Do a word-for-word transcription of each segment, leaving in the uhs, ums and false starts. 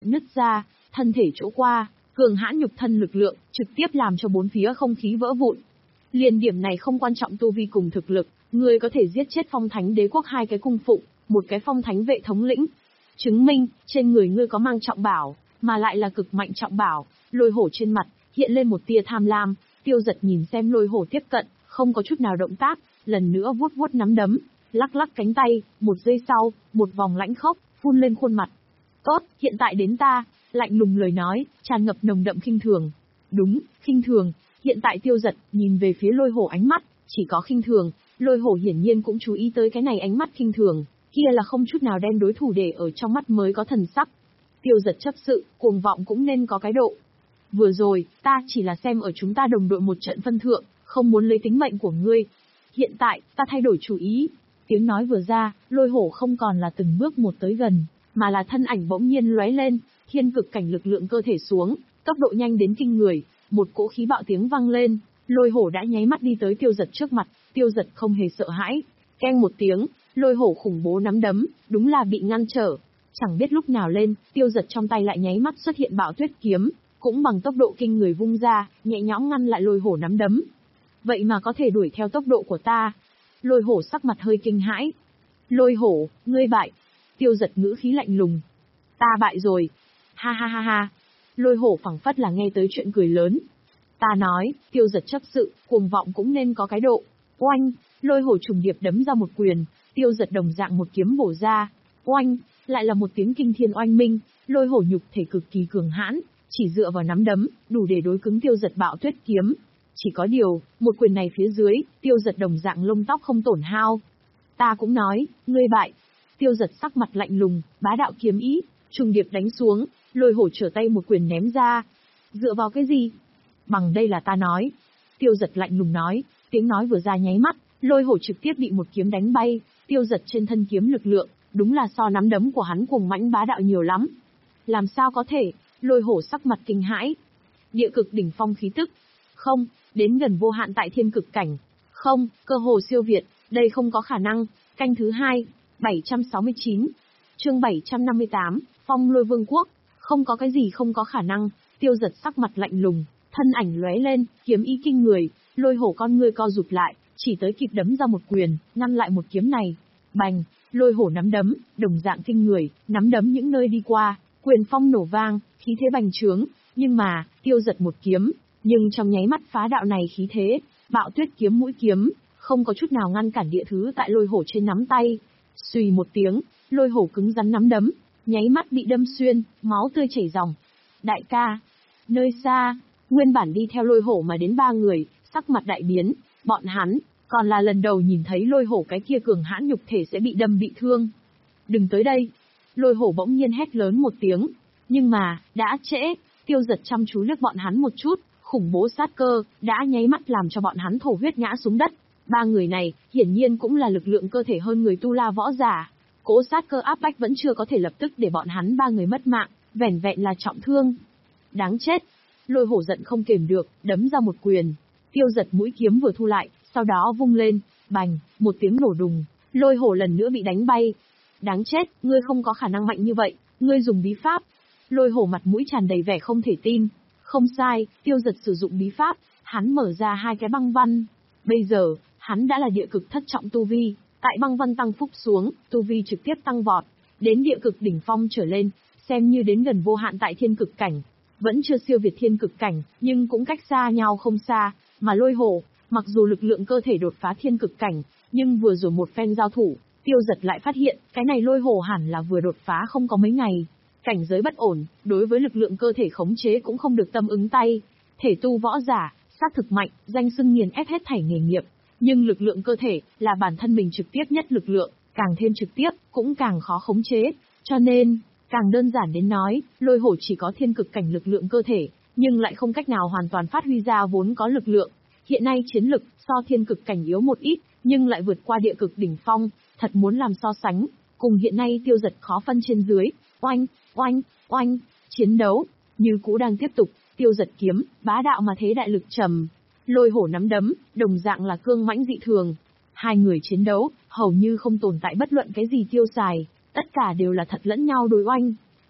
nứt ra, thân thể chỗ qua, cường hãn nhục thân lực lượng, trực tiếp làm cho bốn phía không khí vỡ vụn. Liền điểm này không quan trọng tu vi cùng thực lực, ngươi có thể giết chết phong thánh đế quốc hai cái cung phụng, một cái phong thánh vệ thống lĩnh. Chứng minh, trên người ngươi có mang trọng bảo, mà lại là cực mạnh trọng bảo. Lôi hổ trên mặt, hiện lên một tia tham lam, Tiêu Giật nhìn xem lôi hổ tiếp cận, không có chút nào động tác, lần nữa vuốt vuốt nắm đấm, lắc lắc cánh tay, một giây sau, một vòng lãnh khốc, phun lên khuôn mặt. Tốt, hiện tại đến ta, lạnh lùng lời nói, tràn ngập nồng đậm khinh thường. Đúng, khinh thường, hiện tại Tiêu Giật, nhìn về phía lôi hổ ánh mắt, chỉ có khinh thường, lôi hổ hiển nhiên cũng chú ý tới cái này ánh mắt khinh thường, kia là không chút nào đem đối thủ để ở trong mắt mới có thần sắc. Tiêu Giật chấp sự, cuồng vọng cũng nên có cái độ. Vừa rồi, ta chỉ là xem ở chúng ta đồng đội một trận phân thượng, không muốn lấy tính mệnh của ngươi. Hiện tại, ta thay đổi chủ ý. Tiếng nói vừa ra, lôi hổ không còn là từng bước một tới gần, mà là thân ảnh bỗng nhiên lóe lên, thiên cực cảnh lực lượng cơ thể xuống, tốc độ nhanh đến kinh người, một cỗ khí bạo tiếng vang lên, lôi hổ đã nháy mắt đi tới Tiêu Giật trước mặt, Tiêu Giật không hề sợ hãi, keng một tiếng, lôi hổ khủng bố nắm đấm, đúng là bị ngăn trở. Chẳng biết lúc nào lên, Tiêu Giật trong tay lại nháy mắt xuất hiện bạo tuyết kiếm, cũng bằng tốc độ kinh người vung ra, nhẹ nhõm ngăn lại lôi hổ nắm đấm. Vậy mà có thể đuổi theo tốc độ của ta. Lôi hổ sắc mặt hơi kinh hãi. Lôi hổ, ngươi bại. Tiêu Giật ngữ khí lạnh lùng. Ta bại rồi. Ha ha ha ha. Lôi hổ phảng phất là nghe tới chuyện cười lớn. Ta nói, Tiêu Giật chấp sự, cuồng vọng cũng nên có cái độ. Oanh, lôi hổ trùng điệp đấm ra một quyền, Tiêu Giật đồng dạng một kiếm bổ ra. Oanh, lại là một tiếng kinh thiên oanh minh, lôi hổ nhục thể cực kỳ cường hãn, chỉ dựa vào nắm đấm, đủ để đối cứng Tiêu Giật bạo tuyết kiếm. Chỉ có điều, một quyền này phía dưới, Tiêu Giật đồng dạng lông tóc không tổn hao. Ta cũng nói, ngươi bại. Tiêu Giật sắc mặt lạnh lùng, bá đạo kiếm ý, trùng điệp đánh xuống, lôi hổ trở tay một quyền ném ra. Dựa vào cái gì? Bằng đây là ta nói. Tiêu Giật lạnh lùng nói, tiếng nói vừa ra nháy mắt, lôi hổ trực tiếp bị một kiếm đánh bay, Tiêu Giật trên thân kiếm lực lượng, đúng là so nắm đấm của hắn cuồng mãnh bá đạo nhiều lắm. Làm sao có thể? Lôi hổ sắc mặt kinh hãi. Địa cực đỉnh phong khí tức. Không, đến gần vô hạn tại thiên cực cảnh. Không, cơ hồ siêu việt, đây không có khả năng. Canh thứ hai, bảy trăm sáu mươi chín. Chương bảy trăm năm mươi tám, Phong Lôi Vương quốc. Không có cái gì không có khả năng. Tiêu Giật sắc mặt lạnh lùng, thân ảnh lóe lên, kiếm ý kinh người, lôi hổ con ngươi co rụt lại, chỉ tới kịp đấm ra một quyền, ngăn lại một kiếm này. Bành, lôi hổ nắm đấm, đồng dạng kinh người, nắm đấm những nơi đi qua, quyền phong nổ vang, khí thế bành trướng, nhưng mà, Tiêu Giật một kiếm, nhưng trong nháy mắt phá đạo này khí thế, bạo tuyết kiếm mũi kiếm, không có chút nào ngăn cản địa thứ tại lôi hổ trên nắm tay. Xùy một tiếng, lôi hổ cứng rắn nắm đấm, nháy mắt bị đâm xuyên, máu tươi chảy ròng. Đại ca, nơi xa, nguyên bản đi theo lôi hổ mà đến ba người, sắc mặt đại biến, bọn hắn, còn là lần đầu nhìn thấy lôi hổ cái kia cường hãn nhục thể sẽ bị đâm bị thương. Đừng tới đây. Lôi hổ bỗng nhiên hét lớn một tiếng, nhưng mà, đã trễ, Tiêu Giật chăm chú liếc bọn hắn một chút, khủng bố sát cơ, đã nháy mắt làm cho bọn hắn thổ huyết ngã xuống đất. Ba người này, hiển nhiên cũng là lực lượng cơ thể hơn người tu la võ giả. Cỗ sát cơ áp bách vẫn chưa có thể lập tức để bọn hắn ba người mất mạng, vẻn vẹn là trọng thương. Đáng chết. Lôi hổ giận không kềm được, đấm ra một quyền. Tiêu Giật mũi kiếm vừa thu lại, sau đó vung lên, bành, một tiếng nổ đùng, lôi hổ lần nữa bị đánh bay. Đáng chết, ngươi không có khả năng mạnh như vậy, ngươi dùng bí pháp. Lôi hổ mặt mũi tràn đầy vẻ không thể tin. Không sai, Tiêu Giật sử dụng bí pháp, hắn mở ra hai cái băng văn. Bây giờ, hắn đã là địa cực thất trọng tu vi, tại băng văn tăng phúc xuống, tu vi trực tiếp tăng vọt, đến địa cực đỉnh phong trở lên, xem như đến gần vô hạn tại thiên cực cảnh. Vẫn chưa siêu việt thiên cực cảnh, nhưng cũng cách xa nhau không xa, mà lôi hổ, mặc dù lực lượng cơ thể đột phá thiên cực cảnh, nhưng vừa rồi một phen giao thủ, Tiêu Giật lại phát hiện, cái này lôi hổ hẳn là vừa đột phá không có mấy ngày. Cảnh giới bất ổn, đối với lực lượng cơ thể khống chế cũng không được tâm ứng tay. Thể tu võ giả, xác thực mạnh, danh xưng nghiền ép hết thảy nghề nghiệp. Nhưng lực lượng cơ thể, là bản thân mình trực tiếp nhất lực lượng, càng thêm trực tiếp, cũng càng khó khống chế. Cho nên, càng đơn giản đến nói, lôi hổ chỉ có thiên cực cảnh lực lượng cơ thể, nhưng lại không cách nào hoàn toàn phát huy ra vốn có lực lượng. Hiện nay chiến lực, so thiên cực cảnh yếu một ít, nhưng lại vượt qua địa cực đỉnh phong, thật muốn làm so sánh. Cùng hiện nay Tiêu Giật khó phân trên dưới, oanh, oanh, oanh, chiến đấu, như cũ đang tiếp tục, Tiêu Giật kiếm, bá đạo mà thế đại lực trầm. Lôi hổ nắm đấm, đồng dạng là cương mãnh dị thường. Hai người chiến đấu, hầu như không tồn tại bất luận cái gì tiêu xài, tất cả đều là thật lẫn nhau đối oanh.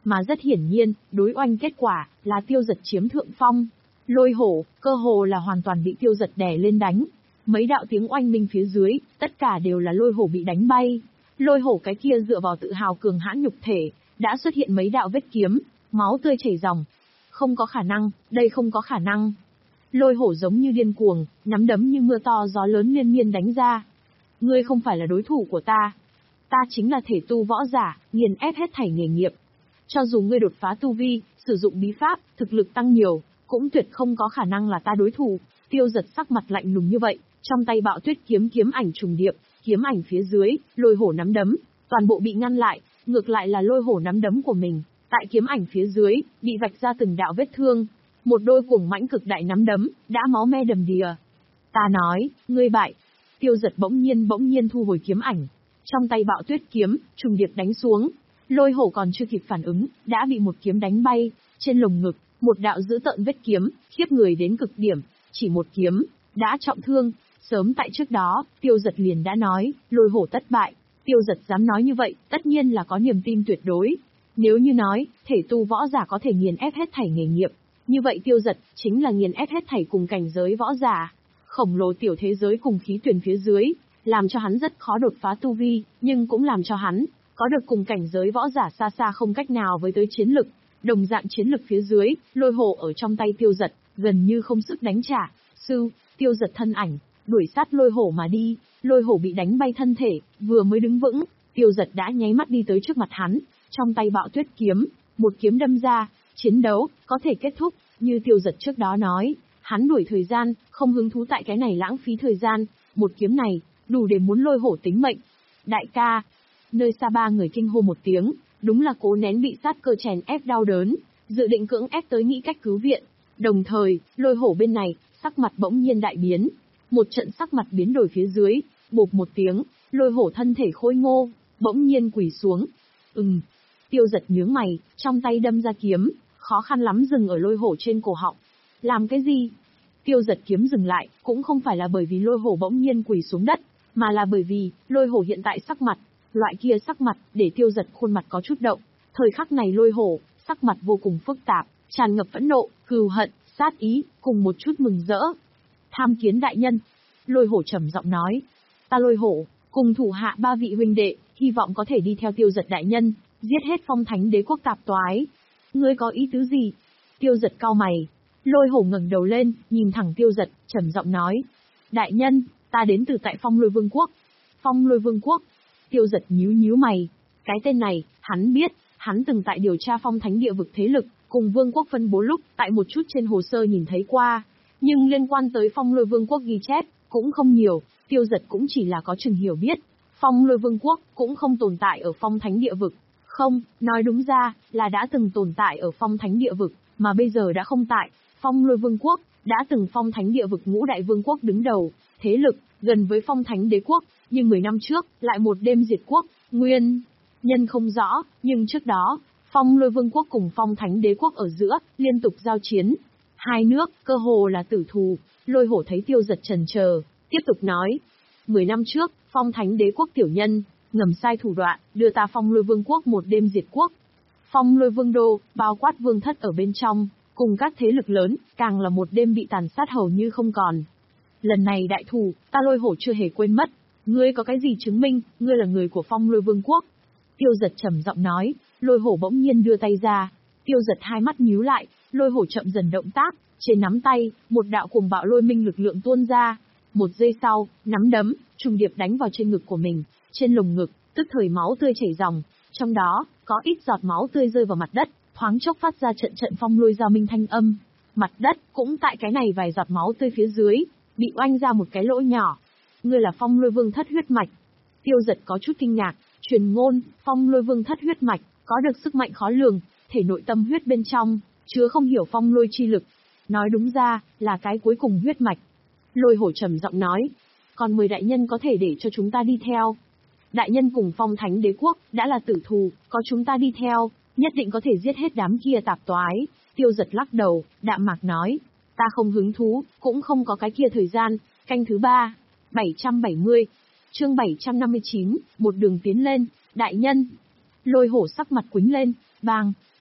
Mà rất hiển nhiên, đối oanh kết quả, là tiêu giật chiếm thượng phong. Lôi hổ, cơ hồ là hoàn toàn bị tiêu giật đè lên đánh. Mấy đạo tiếng oanh minh phía dưới, tất cả đều là lôi hổ bị đánh bay. Lôi hổ cái kia dựa vào tự hào cường hãn nhục thể, đã xuất hiện mấy đạo vết kiếm, máu tươi chảy ròng. Không có khả năng, đây không có khả năng. Lôi hổ giống như điên cuồng, nắm đấm như mưa to gió lớn liên miên đánh ra. Ngươi không phải là đối thủ của ta. Ta chính là thể tu võ giả, nghiền ép hết thảy nghề nghiệp. Cho dù ngươi đột phá tu vi, sử dụng bí pháp, thực lực tăng nhiều, cũng tuyệt không có khả năng là ta đối thủ. Tiêu giật sắc mặt lạnh lùng như vậy, trong tay bạo tuyết kiếm kiếm ảnh trùng điệp, kiếm ảnh phía dưới, lôi hổ nắm đấm, toàn bộ bị ngăn lại, ngược lại là lôi hổ nắm đấm của mình, tại kiếm ảnh phía dưới, bị vạch ra từng đạo vết thương. Một đôi cuồng mãnh cực đại nắm đấm, đã máu me đầm đìa. Ta nói, ngươi bại. Tiêu giật bỗng nhiên bỗng nhiên thu hồi kiếm ảnh. Trong tay bạo tuyết kiếm, trùng điệp đánh xuống. Lôi hổ còn chưa kịp phản ứng, đã bị một kiếm đánh bay. Trên lồng ngực, một đạo dữ tợn vết kiếm, khiếp người đến cực điểm. Chỉ một kiếm, đã trọng thương. Sớm tại trước đó, tiêu giật liền đã nói, lôi hổ tất bại. Tiêu giật dám nói như vậy, tất nhiên là có niềm tin tuyệt đối. Nếu như nói, thể tu võ giả có thể nghiền ép hết thảy nghề nghiệp, như vậy tiêu giật, chính là nghiền ép hết thảy cùng cảnh giới võ giả. Khổng lồ tiểu thế giới cùng khí tuyển phía dưới, làm cho hắn rất khó đột phá tu vi, nhưng cũng làm cho hắn, có được cùng cảnh giới võ giả xa xa không cách nào với tới chiến lực. Đồng dạng chiến lực phía dưới, lôi hổ ở trong tay tiêu giật, gần như không sức đánh trả. Sư, tiêu giật thân ảnh, đuổi sát lôi hổ mà đi, lôi hổ bị đánh bay thân thể, vừa mới đứng vững, tiêu giật đã nháy mắt đi tới trước mặt hắn, trong tay bạo tuyết kiếm, một kiếm đâm ra, chiến đấu, có thể kết thúc, như tiêu giật trước đó nói, hắn đuổi thời gian, không hứng thú tại cái này lãng phí thời gian, một kiếm này, đủ để muốn lôi hổ tính mệnh. Đại ca, nơi xa ba người kinh hô một tiếng, đúng là cố nén bị sát cơ chèn ép đau đớn, dự định cưỡng ép tới nghĩ cách cứu viện. Đồng thời, lôi hổ bên này, sắc mặt bỗng nhiên đại biến, một trận sắc mặt biến đổi phía dưới, bộp một tiếng, lôi hổ thân thể khôi ngô, bỗng nhiên quỳ xuống. Ừm, tiêu giật nhướng mày, trong tay đâm ra kiếm, khó khăn lắm dừng ở lôi hổ trên cổ họng. Làm cái gì? Tiêu giật kiếm dừng lại, cũng không phải là bởi vì lôi hổ bỗng nhiên quỳ xuống đất, mà là bởi vì, lôi hổ hiện tại sắc mặt, loại kia sắc mặt, để tiêu giật khuôn mặt có chút động. Thời khắc này lôi hổ, sắc mặt vô cùng phức tạp, tràn ngập phẫn nộ, cừu hận, sát ý, cùng một chút mừng rỡ. Tham kiến đại nhân. Lôi hổ trầm giọng nói. Ta lôi hổ, cùng thủ hạ ba vị huynh đệ, hy vọng có thể đi theo tiêu giật đại nhân, giết hết phong thánh đế quốc tạp toái. Ngươi có ý tứ gì? Tiêu giật cau mày. Lôi hổ ngẩng đầu lên, nhìn thẳng tiêu giật, trầm giọng nói. Đại nhân, ta đến từ tại phong lôi vương quốc. Phong lôi vương quốc. Tiêu giật nhíu nhíu mày. Cái tên này, hắn biết, hắn từng tại điều tra phong thánh địa vực thế lực, cùng vương quốc phân bố lúc, tại một chút trên hồ sơ nhìn thấy qua. Nhưng liên quan tới phong lôi vương quốc ghi chép, cũng không nhiều, tiêu giật cũng chỉ là có chừng hiểu biết. Phong lôi vương quốc, cũng không tồn tại ở phong thánh địa vực. Không, nói đúng ra, là đã từng tồn tại ở phong thánh địa vực, mà bây giờ đã không tại. Phong lôi vương quốc, đã từng phong thánh địa vực ngũ đại vương quốc đứng đầu, thế lực, gần với phong thánh đế quốc, nhưng mười năm trước, lại một đêm diệt quốc, nguyên nhân không rõ, nhưng trước đó, phong lôi vương quốc cùng phong thánh đế quốc ở giữa, liên tục giao chiến. Hai nước, cơ hồ là tử thù, lôi hổ thấy tiêu giật trần chờ, tiếp tục nói. Mười năm trước, phong thánh đế quốc tiểu nhân, ngầm sai thủ đoạn, đưa ta phong lôi vương quốc một đêm diệt quốc. Phong lôi vương đô, bao quát vương thất ở bên trong, cùng các thế lực lớn, càng là một đêm bị tàn sát hầu như không còn. Lần này đại thù, ta lôi hổ chưa hề quên mất. Ngươi có cái gì chứng minh, ngươi là người của phong lôi vương quốc? Tiêu giật trầm giọng nói, lôi hổ bỗng nhiên đưa tay ra. Tiêu giật hai mắt nhíu lại, lôi hổ chậm dần động tác, trên nắm tay, một đạo cuồng bạo lôi minh lực lượng tuôn ra. Một giây sau, nắm đấm, trùng điệp đánh vào trên ngực của mình, trên lồng ngực, tức thời máu tươi chảy ròng, trong đó, có ít giọt máu tươi rơi vào mặt đất, thoáng chốc phát ra trận trận phong lôi giao minh thanh âm. Mặt đất, cũng tại cái này vài giọt máu tươi phía dưới, bị oanh ra một cái lỗ nhỏ. Ngươi là phong lôi vương thất huyết mạch. Tiêu giật có chút kinh ngạc, truyền ngôn, phong lôi vương thất huyết mạch, có được sức mạnh khó lường, thể nội tâm huyết bên trong, chứa không hiểu phong lôi chi lực. Nói đúng ra, là cái cuối cùng huyết mạch. Lôi hổ trầm giọng nói, còn mười đại nhân có thể để cho chúng ta đi theo. Đại nhân cùng phong thánh đế quốc, đã là tử thù, có chúng ta đi theo, nhất định có thể giết hết đám kia tạp toái. Tiêu giật lắc đầu, đạm mạc nói, ta không hứng thú, cũng không có cái kia thời gian. Canh thứ ba, bảy trăm bảy mươi, chương bảy trăm năm mươi chín, một đường tiến lên, đại nhân. Lôi hổ sắc mặt quĩnh lên, bang,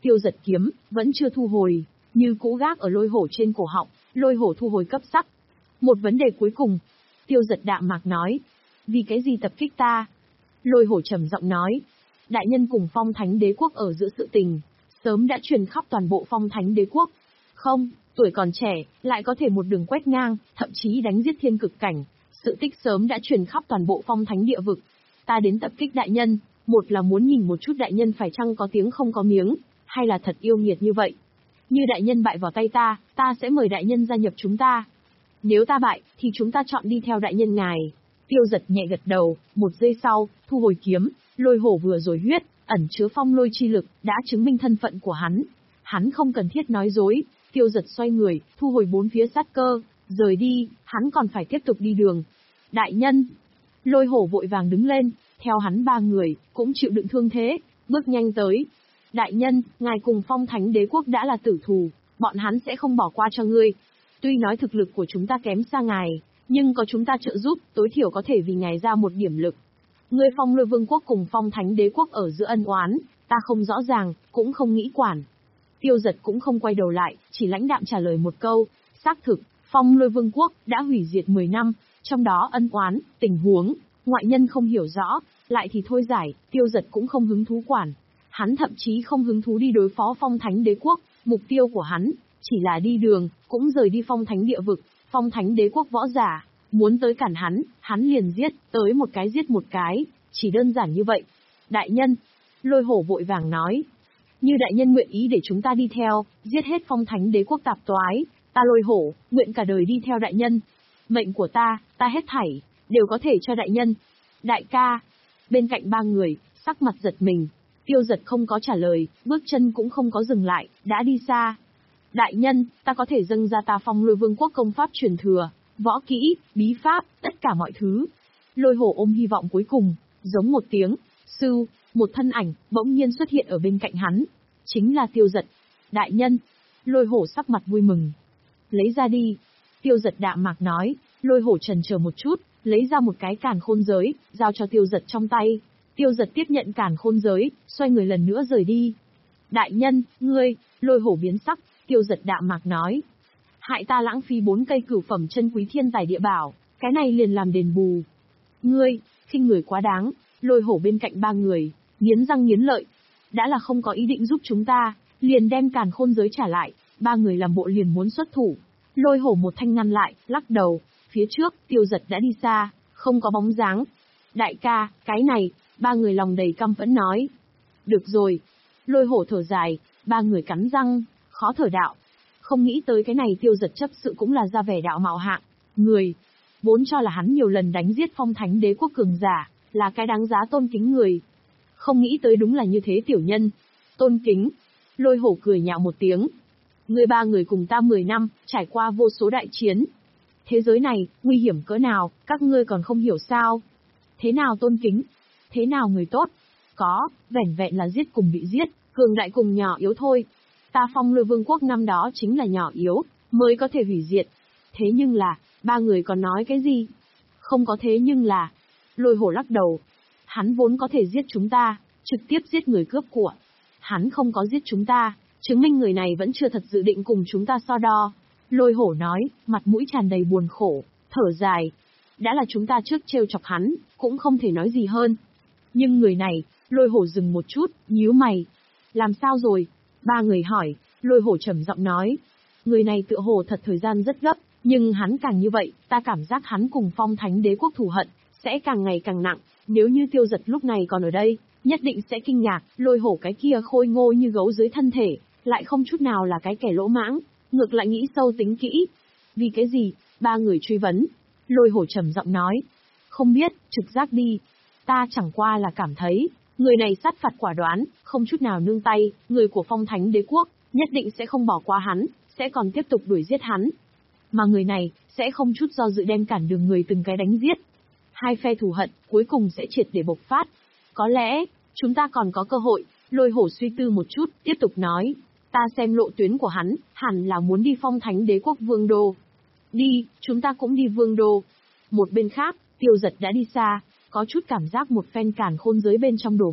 Tiêu giật kiếm, vẫn chưa thu hồi, như cũ gác ở lôi hổ trên cổ họng, lôi hổ thu hồi cấp sắc. Một vấn đề cuối cùng. Tiêu giật đạm mạc nói. Vì cái gì tập kích ta? Lôi hổ trầm giọng nói. Đại nhân cùng Phong Thánh Đế Quốc ở giữa sự tình, sớm đã truyền khắp toàn bộ Phong Thánh Đế Quốc. Không, tuổi còn trẻ, lại có thể một đường quét ngang, thậm chí đánh giết thiên cực cảnh. Sự tích sớm đã truyền khắp toàn bộ Phong Thánh địa vực. Ta đến tập kích đại nhân, một là muốn nhìn một chút đại nhân phải chăng có tiếng không có miếng, hay là thật yêu nghiệt như vậy. Như đại nhân bại vào tay ta, ta sẽ mời đại nhân gia nhập chúng ta. Nếu ta bại, thì chúng ta chọn đi theo đại nhân ngài. Tiêu giật nhẹ gật đầu, một giây sau, thu hồi kiếm, lôi hổ vừa rồi huyết, ẩn chứa phong lôi chi lực, đã chứng minh thân phận của hắn. Hắn không cần thiết nói dối, tiêu giật xoay người, thu hồi bốn phía sát cơ, rời đi, hắn còn phải tiếp tục đi đường. Đại nhân! Lôi hổ vội vàng đứng lên, theo hắn ba người, cũng chịu đựng thương thế, bước nhanh tới. Đại nhân, ngài cùng Phong Thánh Đế Quốc đã là tử thù, bọn hắn sẽ không bỏ qua cho ngươi. Tuy nói thực lực của chúng ta kém xa ngài, nhưng có chúng ta trợ giúp, tối thiểu có thể vì ngài ra một điểm lực. Ngươi Phong Lôi Vương Quốc cùng Phong Thánh Đế Quốc ở giữa ân oán, ta không rõ ràng, cũng không nghĩ quản. Tiêu giật cũng không quay đầu lại, chỉ lãnh đạm trả lời một câu, xác thực, Phong Lôi Vương Quốc đã hủy diệt mười năm, trong đó ân oán, tình huống, ngoại nhân không hiểu rõ, lại thì thôi giải, tiêu giật cũng không hứng thú quản. Hắn thậm chí không hứng thú đi đối phó Phong Thánh Đế Quốc, mục tiêu của hắn, chỉ là đi đường, cũng rời đi Phong Thánh địa vực, Phong Thánh Đế Quốc võ giả, muốn tới cản hắn, hắn liền giết, tới một cái giết một cái, chỉ đơn giản như vậy. Đại nhân, lôi hổ vội vàng nói, như đại nhân nguyện ý để chúng ta đi theo, giết hết Phong Thánh Đế Quốc tạp toái, ta lôi hổ, nguyện cả đời đi theo đại nhân. Mệnh của ta, ta hết thảy, đều có thể cho đại nhân. Đại ca, bên cạnh ba người, sắc mặt giật mình, tiêu giật không có trả lời, bước chân cũng không có dừng lại, đã đi xa. Đại nhân, ta có thể dâng ra ta Phong Lôi Vương Quốc công pháp truyền thừa, võ kỹ, bí pháp, tất cả mọi thứ. Lôi hổ ôm hy vọng cuối cùng, giống một tiếng, sư, một thân ảnh, bỗng nhiên xuất hiện ở bên cạnh hắn. Chính là tiêu giật. Đại nhân, lôi hổ sắc mặt vui mừng. Lấy ra đi. Tiêu giật đạm mạc nói, lôi hổ chần chờ một chút, lấy ra một cái càn khôn giới, giao cho tiêu giật trong tay. Tiêu giật tiếp nhận càn khôn giới, xoay người lần nữa rời đi. Đại nhân, ngươi, lôi hổ biến sắc, tiêu giật đạm mạc nói. Hại ta lãng phí bốn cây cửu phẩm chân quý thiên tài địa bảo, cái này liền làm đền bù. Ngươi, khinh người quá đáng, lôi hổ bên cạnh ba người, nghiến răng nghiến lợi. Đã là không có ý định giúp chúng ta, liền đem càn khôn giới trả lại, ba người làm bộ liền muốn xuất thủ. Lôi hổ một thanh ngăn lại, lắc đầu, phía trước, tiêu giật đã đi xa, không có bóng dáng. Đại ca, cái này, ba người lòng đầy căm phẫn nói. Được rồi. Lôi hổ thở dài, ba người cắn răng, khó thở đạo. Không nghĩ tới cái này tiêu giật chấp sự cũng là ra vẻ đạo mạo hạng. Người, vốn cho là hắn nhiều lần đánh giết Phong Thánh Đế Quốc cường giả, là cái đáng giá tôn kính người. Không nghĩ tới đúng là như thế tiểu nhân. Tôn kính. Lôi hổ cười nhạo một tiếng. Người ba người cùng ta mười năm, trải qua vô số đại chiến. Thế giới này, nguy hiểm cỡ nào, các ngươi còn không hiểu sao? Thế nào tôn kính? Thế nào người tốt? Có, vẻn vẹn là giết cùng bị giết, cường đại cùng nhỏ yếu thôi. Ta Phong Lôi Vương Quốc năm đó chính là nhỏ yếu, mới có thể hủy diệt. Thế nhưng là, ba người còn nói cái gì? Không có thế nhưng là... Lôi hổ lắc đầu. Hắn vốn có thể giết chúng ta, trực tiếp giết người cướp của. Hắn không có giết chúng ta, chứng minh người này vẫn chưa thật dự định cùng chúng ta so đo. Lôi hổ nói, mặt mũi tràn đầy buồn khổ, thở dài. Đã là chúng ta trước trêu chọc hắn, cũng không thể nói gì hơn. Nhưng người này, lôi hổ dừng một chút, nhíu mày. Làm sao rồi? Ba người hỏi, lôi hổ trầm giọng nói. Người này tựa hồ thật thời gian rất gấp, nhưng hắn càng như vậy, ta cảm giác hắn cùng Phong Thánh Đế Quốc thù hận, sẽ càng ngày càng nặng. Nếu như tiêu giật lúc này còn ở đây, nhất định sẽ kinh ngạc, lôi hổ cái kia khôi ngô như gấu dưới thân thể, lại không chút nào là cái kẻ lỗ mãng, ngược lại nghĩ sâu tính kỹ. Vì cái gì? Ba người truy vấn. Lôi hổ trầm giọng nói. Không biết, trực giác đi. Ta chẳng qua là cảm thấy, người này sát phạt quả đoán, không chút nào nương tay, người của Phong Thánh Đế Quốc, nhất định sẽ không bỏ qua hắn, sẽ còn tiếp tục đuổi giết hắn. Mà người này, sẽ không chút do dự đem cản đường người từng cái đánh giết. Hai phe thù hận, cuối cùng sẽ triệt để bộc phát. Có lẽ, chúng ta còn có cơ hội. Lôi hổ suy tư một chút, tiếp tục nói. Ta xem lộ tuyến của hắn, hẳn là muốn đi Phong Thánh Đế Quốc Vương Đô. Đi, chúng ta cũng đi Vương Đô. Một bên khác, tiêu giật đã đi xa, có chút cảm giác một phen càn khôn giới bên trong đồ vật.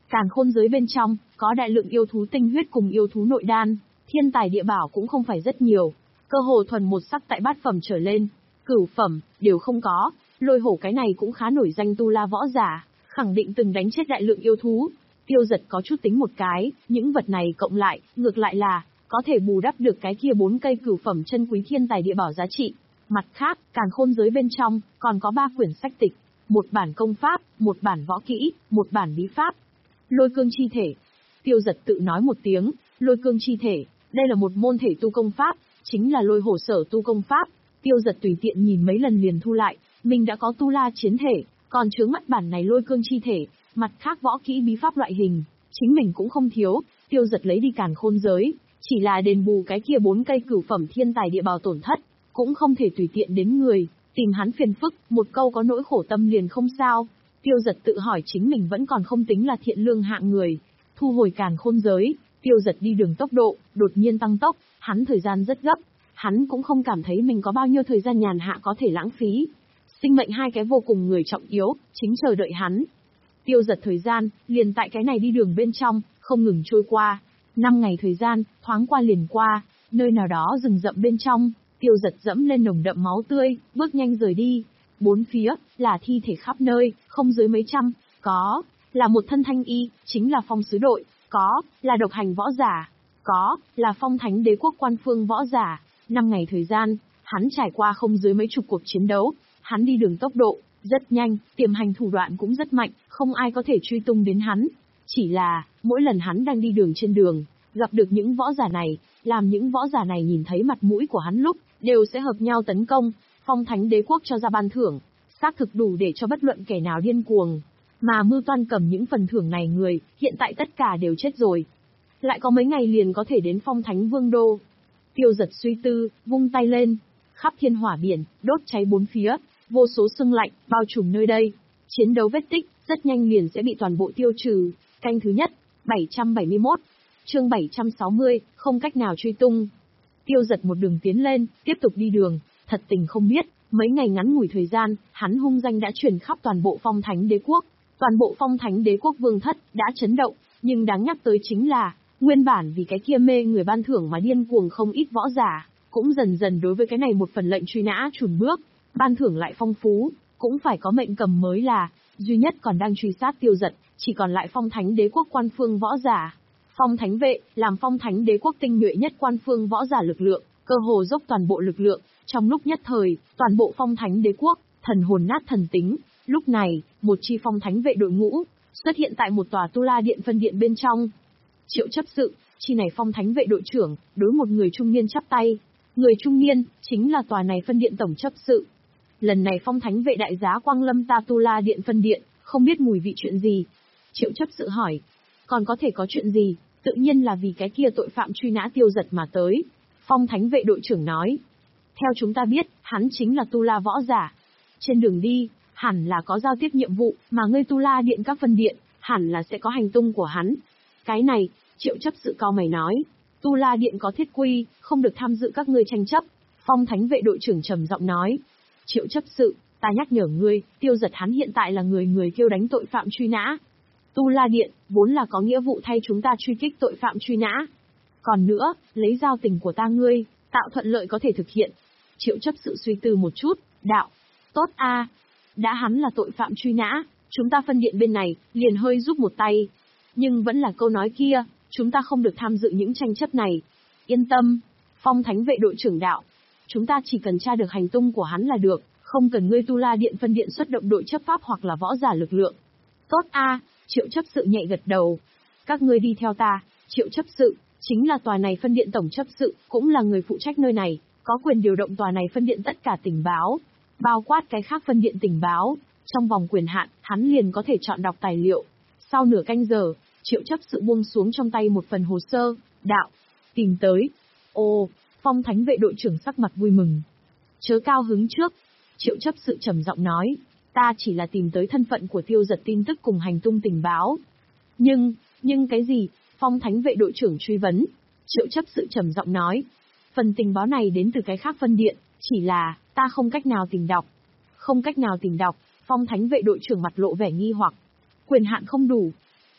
Càn khôn giới bên trong, có đại lượng yêu thú tinh huyết cùng yêu thú nội đan, thiên tài địa bảo cũng không phải rất nhiều. Cơ hồ thuần một sắc tại bát phẩm trở lên, cửu phẩm, đều không có. Lôi hổ cái này cũng khá nổi danh tu la võ giả, khẳng định từng đánh chết đại lượng yêu thú. Tiêu Giật có chút tính một cái, những vật này cộng lại, ngược lại là, có thể bù đắp được cái kia bốn cây cửu phẩm chân quý thiên tài địa bảo giá trị. Mặt khác, càn khôn giới bên trong, còn có ba quyển sách tịch, một bản công pháp, một bản võ kỹ, một bản bí pháp. Lôi cương chi thể. Tiêu Giật tự nói một tiếng, lôi cương chi thể, đây là một môn thể tu công pháp, chính là lôi hổ sở tu công pháp. Tiêu Giật tùy tiện nhìn mấy lần liền thu lại, mình đã có tu la chiến thể, còn chướng mắt bản này lôi cương chi thể, mặt khác võ kỹ bí pháp loại hình, chính mình cũng không thiếu. Tiêu Giật lấy đi càn khôn giới, chỉ là đền bù cái kia bốn cây cửu phẩm thiên tài địa bảo tổn thất, cũng không thể tùy tiện đến người, tìm hắn phiền phức, một câu có nỗi khổ tâm liền không sao. Tiêu Giật tự hỏi chính mình vẫn còn không tính là thiện lương hạng người. Thu hồi càn khôn giới, Tiêu Giật đi đường tốc độ, đột nhiên tăng tốc, hắn thời gian rất gấp, hắn cũng không cảm thấy mình có bao nhiêu thời gian nhàn hạ có thể lãng phí. Sinh mệnh hai cái vô cùng người trọng yếu, chính chờ đợi hắn. Tiêu Giật thời gian, liền tại cái này đi đường bên trong, không ngừng trôi qua. Năm ngày thời gian, thoáng qua liền qua, nơi nào đó rừng rậm bên trong, Tiêu Giật dẫm lên nồng đậm máu tươi, bước nhanh rời đi. Bốn phía, là thi thể khắp nơi, không dưới mấy trăm, có, là một thân thanh y, chính là phong sứ đội, có, là độc hành võ giả, có, là phong thánh đế quốc quan phương võ giả. Năm ngày thời gian, hắn trải qua không dưới mấy chục cuộc chiến đấu, hắn đi đường tốc độ, rất nhanh, tiềm hành thủ đoạn cũng rất mạnh, không ai có thể truy tung đến hắn. Chỉ là, mỗi lần hắn đang đi đường trên đường, gặp được những võ giả này, làm những võ giả này nhìn thấy mặt mũi của hắn lúc, đều sẽ hợp nhau tấn công. Phong thánh đế quốc cho ra ban thưởng, xác thực đủ để cho bất luận kẻ nào điên cuồng. Mà Mưu Toan cầm những phần thưởng này người, hiện tại tất cả đều chết rồi. Lại có mấy ngày liền có thể đến phong thánh vương đô. Tiêu Giật suy tư, vung tay lên, khắp thiên hỏa biển, đốt cháy bốn phía, vô số sương lạnh, bao trùm nơi đây. Chiến đấu vết tích, rất nhanh liền sẽ bị toàn bộ tiêu trừ. Canh thứ nhất, bảy trăm bảy mươi mốt, chương bảy trăm sáu mươi, không cách nào truy tung. Tiêu Giật một đường tiến lên, tiếp tục đi đường, thật tình không biết, mấy ngày ngắn ngủi thời gian, hắn hung danh đã truyền khắp toàn bộ phong thánh đế quốc. Toàn bộ phong thánh đế quốc vương thất, đã chấn động, nhưng đáng nhắc tới chính là, nguyên bản vì cái kia mê người ban thưởng mà điên cuồng không ít võ giả, cũng dần dần đối với cái này một phần lệnh truy nã chùn bước, ban thưởng lại phong phú, cũng phải có mệnh cầm mới là, duy nhất còn đang truy sát Tiêu Giật, chỉ còn lại phong thánh đế quốc quan phương võ giả. Phong thánh vệ, làm phong thánh đế quốc tinh nhuệ nhất quan phương võ giả lực lượng, cơ hồ dốc toàn bộ lực lượng, trong lúc nhất thời, toàn bộ phong thánh đế quốc, thần hồn nát thần tính. Lúc này, một chi phong thánh vệ đội ngũ, xuất hiện tại một tòa tu la điện phân điện bên trong. Triệu chấp sự, chi này phong thánh vệ đội trưởng, đối một người trung niên chắp tay. Người trung niên, chính là tòa này phân điện tổng chấp sự. Lần này phong thánh vệ đại giá quang lâm ta tu la điện phân điện, không biết mùi vị chuyện gì. Triệu chấp sự hỏi, còn có thể có chuyện gì, tự nhiên là vì cái kia tội phạm truy nã Tiêu Giật mà tới. Phong thánh vệ đội trưởng nói, theo chúng ta biết, hắn chính là tu la võ giả. Trên đường đi, hẳn là có giao tiếp nhiệm vụ, mà ngươi tu la điện các phân điện, hẳn là sẽ có hành tung của hắn. Cái này, Triệu chấp sự cao mày nói, tu la điện có thiết quy, không được tham dự các ngươi tranh chấp. Phong thánh vệ đội trưởng trầm giọng nói, Triệu chấp sự, ta nhắc nhở ngươi, Tiêu Giật hắn hiện tại là người người kêu đánh tội phạm truy nã. Tu la điện, vốn là có nghĩa vụ thay chúng ta truy kích tội phạm truy nã. Còn nữa, lấy giao tình của ta ngươi, tạo thuận lợi có thể thực hiện. Triệu chấp sự suy tư một chút, đạo, tốt a, đã hắn là tội phạm truy nã, chúng ta phân điện bên này, liền hơi giúp một tay. Nhưng vẫn là câu nói kia, chúng ta không được tham dự những tranh chấp này. Yên tâm, phong thánh vệ đội trưởng đạo, chúng ta chỉ cần tra được hành tung của hắn là được, không cần ngươi tu la điện phân điện xuất động đội chấp pháp hoặc là võ giả lực lượng. Tốt a, Triệu chấp sự nhẹ gật đầu. Các ngươi đi theo ta, Triệu chấp sự, chính là tòa này phân điện tổng chấp sự, cũng là người phụ trách nơi này, có quyền điều động tòa này phân điện tất cả tình báo, bao quát cái khác phân điện tình báo. Trong vòng quyền hạn, hắn liền có thể chọn đọc tài liệu. Sau nửa canh giờ, Triệu chấp sự buông xuống trong tay một phần hồ sơ, đạo, tìm tới. Ồ, phong thánh vệ đội trưởng sắc mặt vui mừng. Chớ cao hứng trước. Triệu chấp sự trầm giọng nói, ta chỉ là tìm tới thân phận của Tiêu Giật tin tức cùng hành tung tình báo. Nhưng, nhưng cái gì? Phong thánh vệ đội trưởng truy vấn. Triệu chấp sự trầm giọng nói, phần tình báo này đến từ cái khác phân điện, chỉ là, ta không cách nào tìm đọc. Không cách nào tìm đọc, phong thánh vệ đội trưởng mặt lộ vẻ nghi hoặc. Quyền hạn không đủ.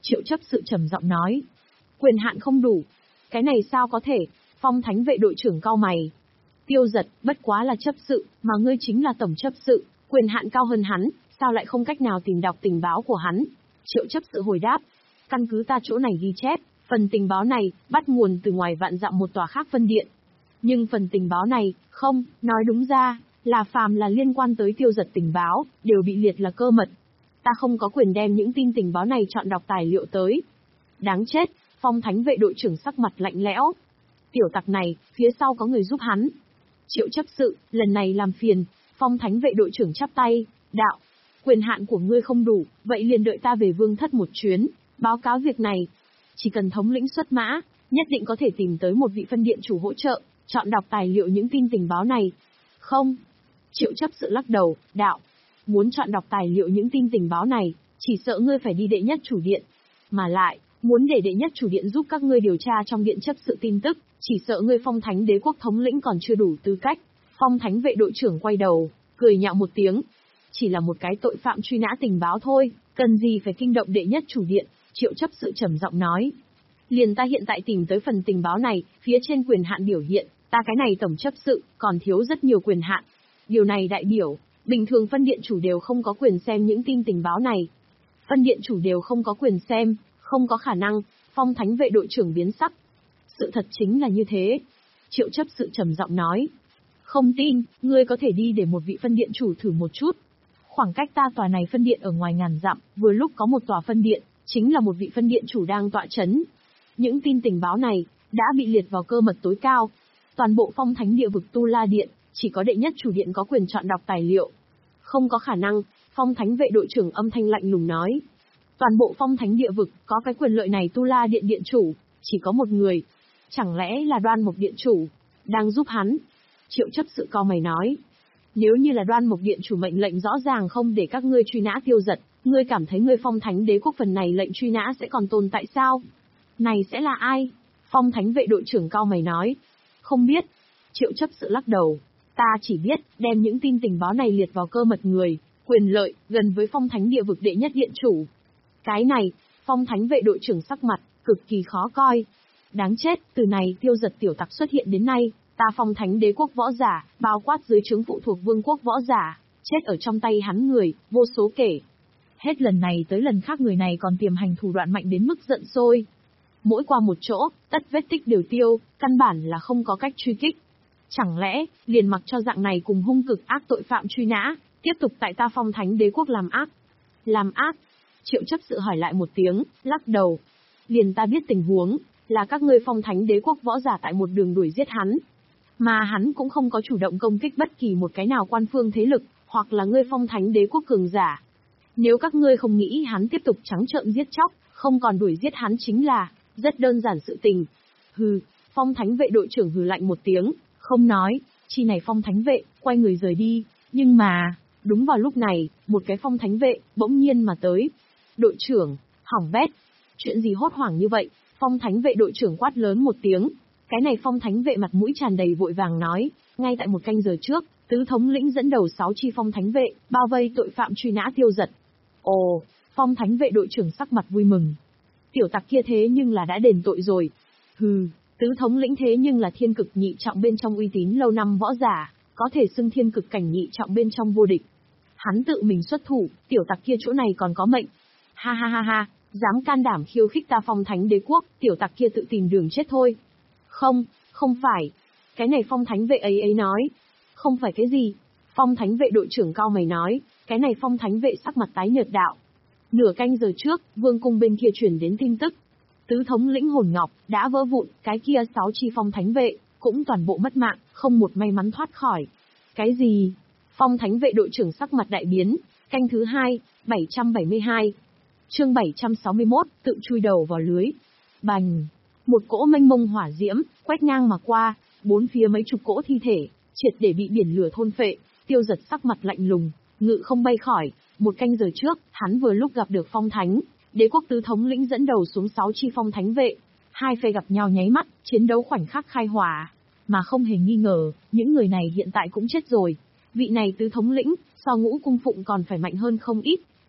Triệu chấp sự trầm giọng nói. Quyền hạn không đủ. Cái này sao có thể? Phong thánh vệ đội trưởng cau mày. Tiêu Giật, bất quá là chấp sự, mà ngươi chính là tổng chấp sự, quyền hạn cao hơn hắn, sao lại không cách nào tìm đọc tình báo của hắn? Triệu chấp sự hồi đáp. Căn cứ ta chỗ này ghi chép, phần tình báo này, bắt nguồn từ ngoài vạn dặm một tòa khác phân điện. Nhưng phần tình báo này, không, nói đúng ra, là phàm là liên quan tới Tiêu Giật tình báo, đều bị liệt là cơ mật. Ta không có quyền đem những tin tình báo này chọn đọc tài liệu tới. Đáng chết, Phong thánh vệ đội trưởng sắc mặt lạnh lẽo. Tiểu tặc này, phía sau có người giúp hắn. Triệu chấp sự, lần này làm phiền. Phong thánh vệ đội trưởng chắp tay, đạo. Quyền hạn của ngươi không đủ, vậy liền đợi ta về vương thất một chuyến, báo cáo việc này. Chỉ cần thống lĩnh xuất mã, nhất định có thể tìm tới một vị phân điện chủ hỗ trợ, chọn đọc tài liệu những tin tình báo này. Không. Triệu chấp sự lắc đầu, đạo. Muốn chọn đọc tài liệu những tin tình báo này, chỉ sợ ngươi phải đi đệ nhất chủ điện. Mà lại, muốn để đệ nhất chủ điện giúp các ngươi điều tra trong điện chấp sự tin tức, chỉ sợ ngươi Phong thánh đế quốc thống lĩnh còn chưa đủ tư cách. Phong thánh vệ đội trưởng quay đầu, cười nhạo một tiếng. Chỉ là một cái tội phạm truy nã tình báo thôi, cần gì phải kinh động đệ nhất chủ điện, Triệu chấp sự trầm giọng nói. Liền ta hiện tại tìm tới phần tình báo này, phía trên quyền hạn biểu hiện, ta cái này tổng chấp sự, còn thiếu rất nhiều quyền hạn. Điều này đại biểu, bình thường phân điện chủ đều không có quyền xem những tin tình báo này. Phân điện chủ đều không có quyền xem, không có khả năng, Phong thánh vệ đội trưởng biến sắc. Sự thật chính là như thế. Triệu chấp sự trầm giọng nói. Không tin, ngươi có thể đi để một vị phân điện chủ thử một chút. Khoảng cách ta tòa này phân điện ở ngoài ngàn dặm, vừa lúc có một tòa phân điện, chính là một vị phân điện chủ đang tọa chấn. Những tin tình báo này, đã bị liệt vào cơ mật tối cao. Toàn bộ Phong thánh địa vực Tu La Điện, chỉ có đệ nhất chủ điện có quyền chọn đọc tài liệu. Không có khả năng, Phong thánh vệ đội trưởng âm thanh lạnh lùng nói. Toàn bộ Phong thánh địa vực, có cái quyền lợi này Tu La Điện điện chủ, chỉ có một người. Chẳng lẽ là Đoan Mộc điện chủ, đang giúp hắn? Triệu chấp sự cau mày nói. Nếu như là Đoan Mộc điện chủ mệnh lệnh rõ ràng không để các ngươi truy nã Tiêu Giật, ngươi cảm thấy ngươi Phong thánh đế quốc phần này lệnh truy nã sẽ còn tồn tại sao? Này sẽ là ai? Phong thánh vệ đội trưởng cau mày nói. Không biết. Triệu chấp sự lắc đầu. Ta chỉ biết, đem những tin tình báo này liệt vào cơ mật người, quyền lợi, gần với Phong thánh địa vực đệ nhất điện chủ. Cái này, Phong thánh vệ đội trưởng sắc mặt, cực kỳ khó coi. Đáng chết, từ này Tiêu Giật tiểu tặc xuất hiện đến nay, ta Phong thánh đế quốc võ giả, bao quát dưới trướng phụ thuộc vương quốc võ giả, chết ở trong tay hắn người, vô số kể. Hết lần này tới lần khác người này còn tiềm hành thủ đoạn mạnh đến mức giận sôi. Mỗi qua một chỗ, tất vết tích đều tiêu, căn bản là không có cách truy kích. Chẳng lẽ, liền mặc cho dạng này cùng hung cực ác tội phạm truy nã, tiếp tục tại ta Phong thánh đế quốc làm ác? Làm ác? Triệu chấp sự hỏi lại một tiếng, lắc đầu. Liền ta biết tình huống, là các ngươi Phong thánh đế quốc võ giả tại một đường đuổi giết hắn. Mà hắn cũng không có chủ động công kích bất kỳ một cái nào quan phương thế lực, hoặc là ngươi Phong thánh đế quốc cường giả. Nếu các ngươi không nghĩ hắn tiếp tục trắng trợn giết chóc, không còn đuổi giết hắn chính là, rất đơn giản sự tình. Hừ, Phong thánh vệ đội trưởng hừ lạnh một tiếng, không nói, chi này Phong thánh vệ, quay người rời đi, nhưng mà, đúng vào lúc này, một cái Phong thánh vệ, bỗng nhiên mà tới. Đội trưởng, hỏng bét. Chuyện gì hốt hoảng như vậy? Phong thánh vệ đội trưởng quát lớn một tiếng. Cái này Phong thánh vệ mặt mũi tràn đầy vội vàng nói, ngay tại một canh giờ trước, tứ thống lĩnh dẫn đầu sáu chi Phong thánh vệ, bao vây tội phạm truy nã Tiêu Giật. Ồ, Phong thánh vệ đội trưởng sắc mặt vui mừng. Tiểu tặc kia thế nhưng là đã đền tội rồi. Hừ, tứ thống lĩnh thế nhưng là thiên cực nhị trọng bên trong uy tín lâu năm võ giả, có thể xưng thiên cực cảnh nhị trọng bên trong vô địch. Hắn tự mình xuất thủ, tiểu tặc kia chỗ này còn có mệnh. Ha ha ha ha, dám can đảm khiêu khích ta Phong thánh đế quốc, tiểu tặc kia tự tìm đường chết thôi. Không, không phải. Cái này Phong thánh vệ ấy ấy nói. Không phải cái gì? Phong thánh vệ đội trưởng cau mày nói, cái này Phong thánh vệ sắc mặt tái nhợt đạo. Nửa canh giờ trước, vương cung bên kia truyền đến tin tức. Tứ thống lĩnh hồn ngọc, đã vỡ vụn, cái kia sáu chi Phong thánh vệ, cũng toàn bộ mất mạng, không một may mắn thoát khỏi. Cái gì? Phong thánh vệ đội trưởng sắc mặt đại biến, canh thứ hai, bảy trăm bảy mươi hai. Chương bảy trăm sáu mươi mốt, tự chui đầu vào lưới. Bành! Một cỗ mênh mông hỏa diễm, quét ngang mà qua, bốn phía mấy chục cỗ thi thể, triệt để bị biển lửa thôn phệ. Tiêu Giật sắc mặt lạnh lùng, ngự không bay khỏi. Một canh giờ trước, hắn vừa lúc gặp được Phong thánh đế quốc tứ thống lĩnh dẫn đầu xuống sáu chi Phong thánh vệ. Hai phe gặp nhau nháy mắt, chiến đấu khoảnh khắc khai hỏa. Mà không hề nghi ngờ, những người này hiện tại cũng chết rồi. Vị này tứ thống lĩnh, so Ngũ Cung Phụng còn phải mạnh hơn không ít.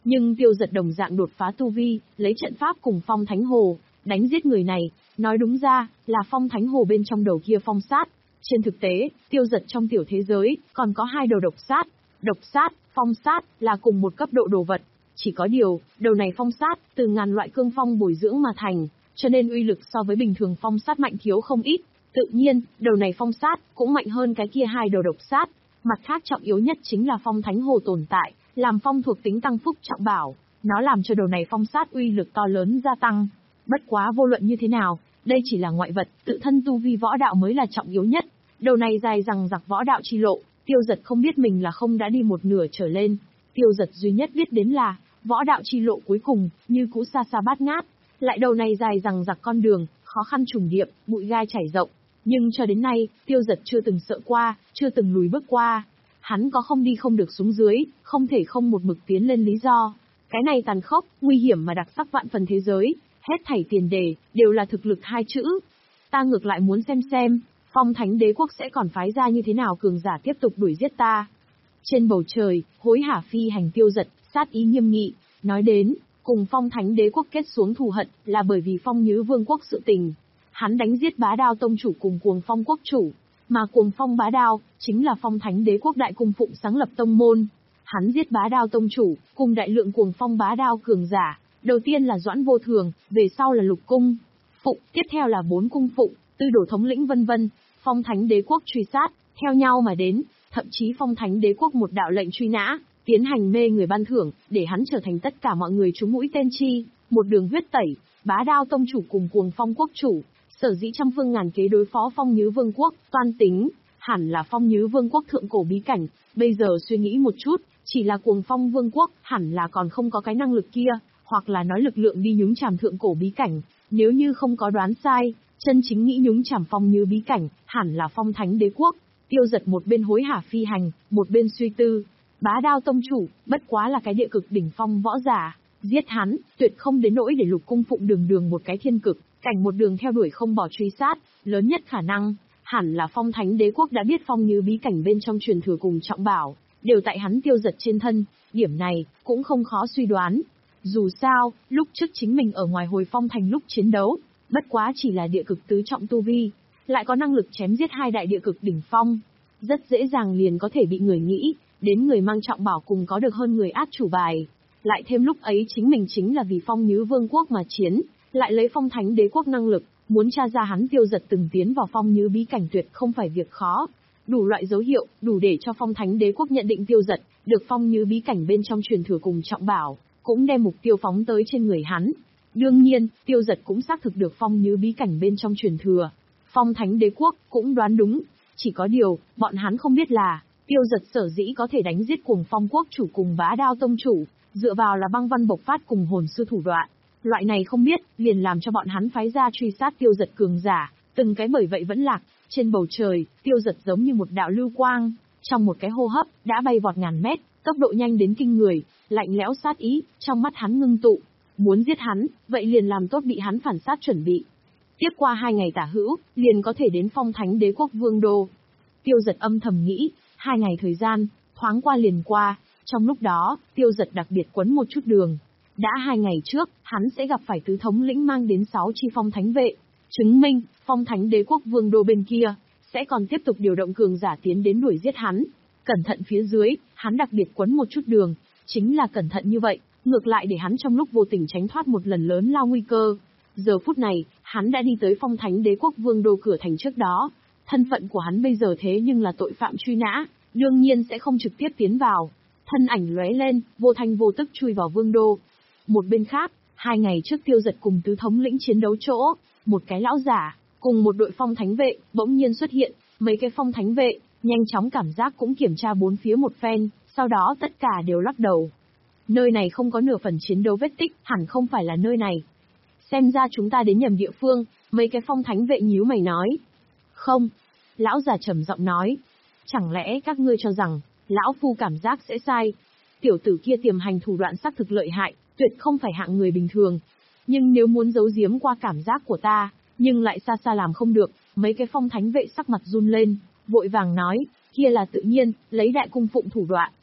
Nhưng Tiêu Dật đồng dạng đột phá tu vi, lấy trận pháp cùng Phong Thánh Hồ, đánh giết người này, nói đúng ra, là Phong Thánh Hồ bên trong đầu kia phong sát. Trên thực tế, Tiêu Dật trong tiểu thế giới, còn có hai đầu độc sát. Độc sát, phong sát, là cùng một cấp độ đồ vật. Chỉ có điều, đầu này phong sát, từ ngàn loại cương phong bồi dưỡng mà thành, cho nên uy lực so với bình thường phong sát mạnh thiếu không ít. Tự nhiên, đầu này phong sát, cũng mạnh hơn cái kia hai đầu độc sát. Mặt khác trọng yếu nhất chính là Phong Thánh Hồ tồn tại, làm phong thuộc tính tăng phúc trọng bảo, nó làm cho đầu này phong sát uy lực to lớn gia tăng. Bất quá vô luận như thế nào, đây chỉ là ngoại vật, tự thân tu vi võ đạo mới là trọng yếu nhất. Đầu này dài rằng giặc võ đạo chi lộ, Tiêu Dật không biết mình là không đã đi một nửa trở lên. Tiêu Dật duy nhất biết đến là, võ đạo chi lộ cuối cùng, như cũ xa xa bát ngát. Lại đầu này dài rằng giặc con đường, khó khăn trùng điệp, bụi gai chảy rộng. Nhưng cho đến nay, Tiêu Dật chưa từng sợ qua, chưa từng lùi bước qua. Hắn có không đi không được xuống dưới, không thể không một mực tiến lên lý do. Cái này tàn khốc, nguy hiểm mà đặc sắc vạn phần thế giới, hết thảy tiền đề, đều là thực lực hai chữ. Ta ngược lại muốn xem xem, Phong Thánh Đế Quốc sẽ còn phái ra như thế nào cường giả tiếp tục đuổi giết ta. Trên bầu trời, hối hả phi hành Tiêu Dật, sát ý nghiêm nghị, nói đến, cùng Phong Thánh Đế Quốc kết xuống thù hận, là bởi vì Phong Nhứ Vương Quốc sự tình. Hắn đánh giết Bá Đao Tông Chủ cùng Cuồng Phong Quốc Chủ, mà Cuồng Phong Bá Đao, chính là Phong Thánh Đế Quốc đại cung phụng sáng lập tông môn. Hắn giết Bá Đao Tông Chủ, cùng đại lượng Cuồng Phong Bá Đao cường giả, đầu tiên là Doãn Vô Thường, về sau là Lục Cung Phụng, tiếp theo là bốn cung phụng, Tư Đồ thống lĩnh vân vân. Phong Thánh Đế Quốc truy sát, theo nhau mà đến, thậm chí Phong Thánh Đế Quốc một đạo lệnh truy nã, tiến hành mê người ban thưởng, để hắn trở thành tất cả mọi người trúng mũi tên chi, một đường huyết tẩy. Bá Đao Tông Chủ cùng Cuồng Phong Quốc Chủ, sở dĩ trăm phương ngàn kế đối phó Phong Nhứ Vương Quốc, toan tính, hẳn là Phong Nhứ Vương Quốc thượng cổ bí cảnh. Bây giờ suy nghĩ một chút, chỉ là Cuồng Phong Vương Quốc, hẳn là còn không có cái năng lực kia, hoặc là nói lực lượng đi nhúng chàm thượng cổ bí cảnh. Nếu như không có đoán sai, chân chính nghĩ nhúng chàm Phong Nhứ bí cảnh, hẳn là Phong Thánh Đế Quốc. Tiêu Dật một bên hối hả phi hành, một bên suy tư. Bá Đao Tông Chủ, bất quá là cái địa cực đỉnh phong võ giả, giết hắn, tuyệt không đến nỗi để Lục Cung Phụng đường đường một cái thiên cực, cảnh một đường theo đuổi không bỏ truy sát, lớn nhất khả năng, hẳn là Phong Thánh Đế Quốc đã biết Phong Nhứ bí cảnh bên trong truyền thừa cùng trọng bảo, đều tại hắn Tiêu Dật trên thân, điểm này, cũng không khó suy đoán. Dù sao, lúc trước chính mình ở ngoài hồi Phong Thành lúc chiến đấu, bất quá chỉ là địa cực tứ trọng tu vi, lại có năng lực chém giết hai đại địa cực đỉnh phong, rất dễ dàng liền có thể bị người nghĩ, đến người mang trọng bảo cùng có được hơn người át chủ bài. Lại thêm lúc ấy chính mình chính là vì Phong Nhứ Vương Quốc mà chiến, lại lấy Phong Thánh Đế Quốc năng lực, muốn tra ra hắn Tiêu Dật từng tiến vào Phong Nhứ bí cảnh tuyệt không phải việc khó. Đủ loại dấu hiệu, đủ để cho Phong Thánh Đế Quốc nhận định Tiêu Dật được Phong Nhứ bí cảnh bên trong truyền thừa cùng trọng bảo, cũng đem mục tiêu phóng tới trên người hắn. Đương nhiên, Tiêu Dật cũng xác thực được Phong Nhứ bí cảnh bên trong truyền thừa. Phong Thánh Đế Quốc cũng đoán đúng, chỉ có điều, bọn hắn không biết là, Tiêu Dật sở dĩ có thể đánh giết Cuồng Phong Quốc Chủ cùng Bá Đao Tông Chủ, dựa vào là băng văn bộc phát cùng hồn sư thủ đoạn. Loại này không biết, liền làm cho bọn hắn phái ra truy sát Tiêu Dật cường giả, từng cái bởi vậy vẫn lạc. Trên bầu trời, Tiêu Dật giống như một đạo lưu quang, trong một cái hô hấp, đã bay vọt ngàn mét, tốc độ nhanh đến kinh người, lạnh lẽo sát ý, trong mắt hắn ngưng tụ. Muốn giết hắn, vậy liền làm tốt bị hắn phản sát chuẩn bị. Tiếp qua hai ngày tả hữu, liền có thể đến Phong Thánh Đế Quốc Vương Đô. Tiêu Dật âm thầm nghĩ, hai ngày thời gian, thoáng qua liền qua, trong lúc đó, Tiêu Dật đặc biệt quấn một chút đường. Đã hai ngày trước, hắn sẽ gặp phải tứ thống lĩnh mang đến sáu chi phong thánh vệ, chứng minh, Phong Thánh Đế Quốc Vương Đô bên kia, sẽ còn tiếp tục điều động cường giả tiến đến đuổi giết hắn. Cẩn thận phía dưới, hắn đặc biệt quấn một chút đường, chính là cẩn thận như vậy, ngược lại để hắn trong lúc vô tình tránh thoát một lần lớn lao nguy cơ. Giờ phút này, hắn đã đi tới Phong Thánh Đế Quốc Vương Đô cửa thành trước đó. Thân phận của hắn bây giờ thế nhưng là tội phạm truy nã, đương nhiên sẽ không trực tiếp tiến vào. Thân ảnh lóe lên, vô thanh vô tức chui vào Vương Đô. Một bên khác, hai ngày trước Tiêu Dật cùng tứ thống lĩnh chiến đấu chỗ, một cái lão giả, cùng một đội phong thánh vệ, bỗng nhiên xuất hiện, mấy cái phong thánh vệ, nhanh chóng cảm giác cũng kiểm tra bốn phía một phen, sau đó tất cả đều lắc đầu. Nơi này không có nửa phần chiến đấu vết tích, hẳn không phải là nơi này. Xem ra chúng ta đến nhầm địa phương, mấy cái phong thánh vệ nhíu mày nói. Không, lão già trầm giọng nói. Chẳng lẽ các ngươi cho rằng, lão phu cảm giác sẽ sai. Tiểu tử kia tiềm hành thủ đoạn xác thực lợi hại, tuyệt không phải hạng người bình thường. Nhưng nếu muốn giấu giếm qua cảm giác của ta, nhưng lại xa xa làm không được, mấy cái phong thánh vệ sắc mặt run lên, vội vàng nói, kia là tự nhiên, lấy đại cung phụng thủ đoạn,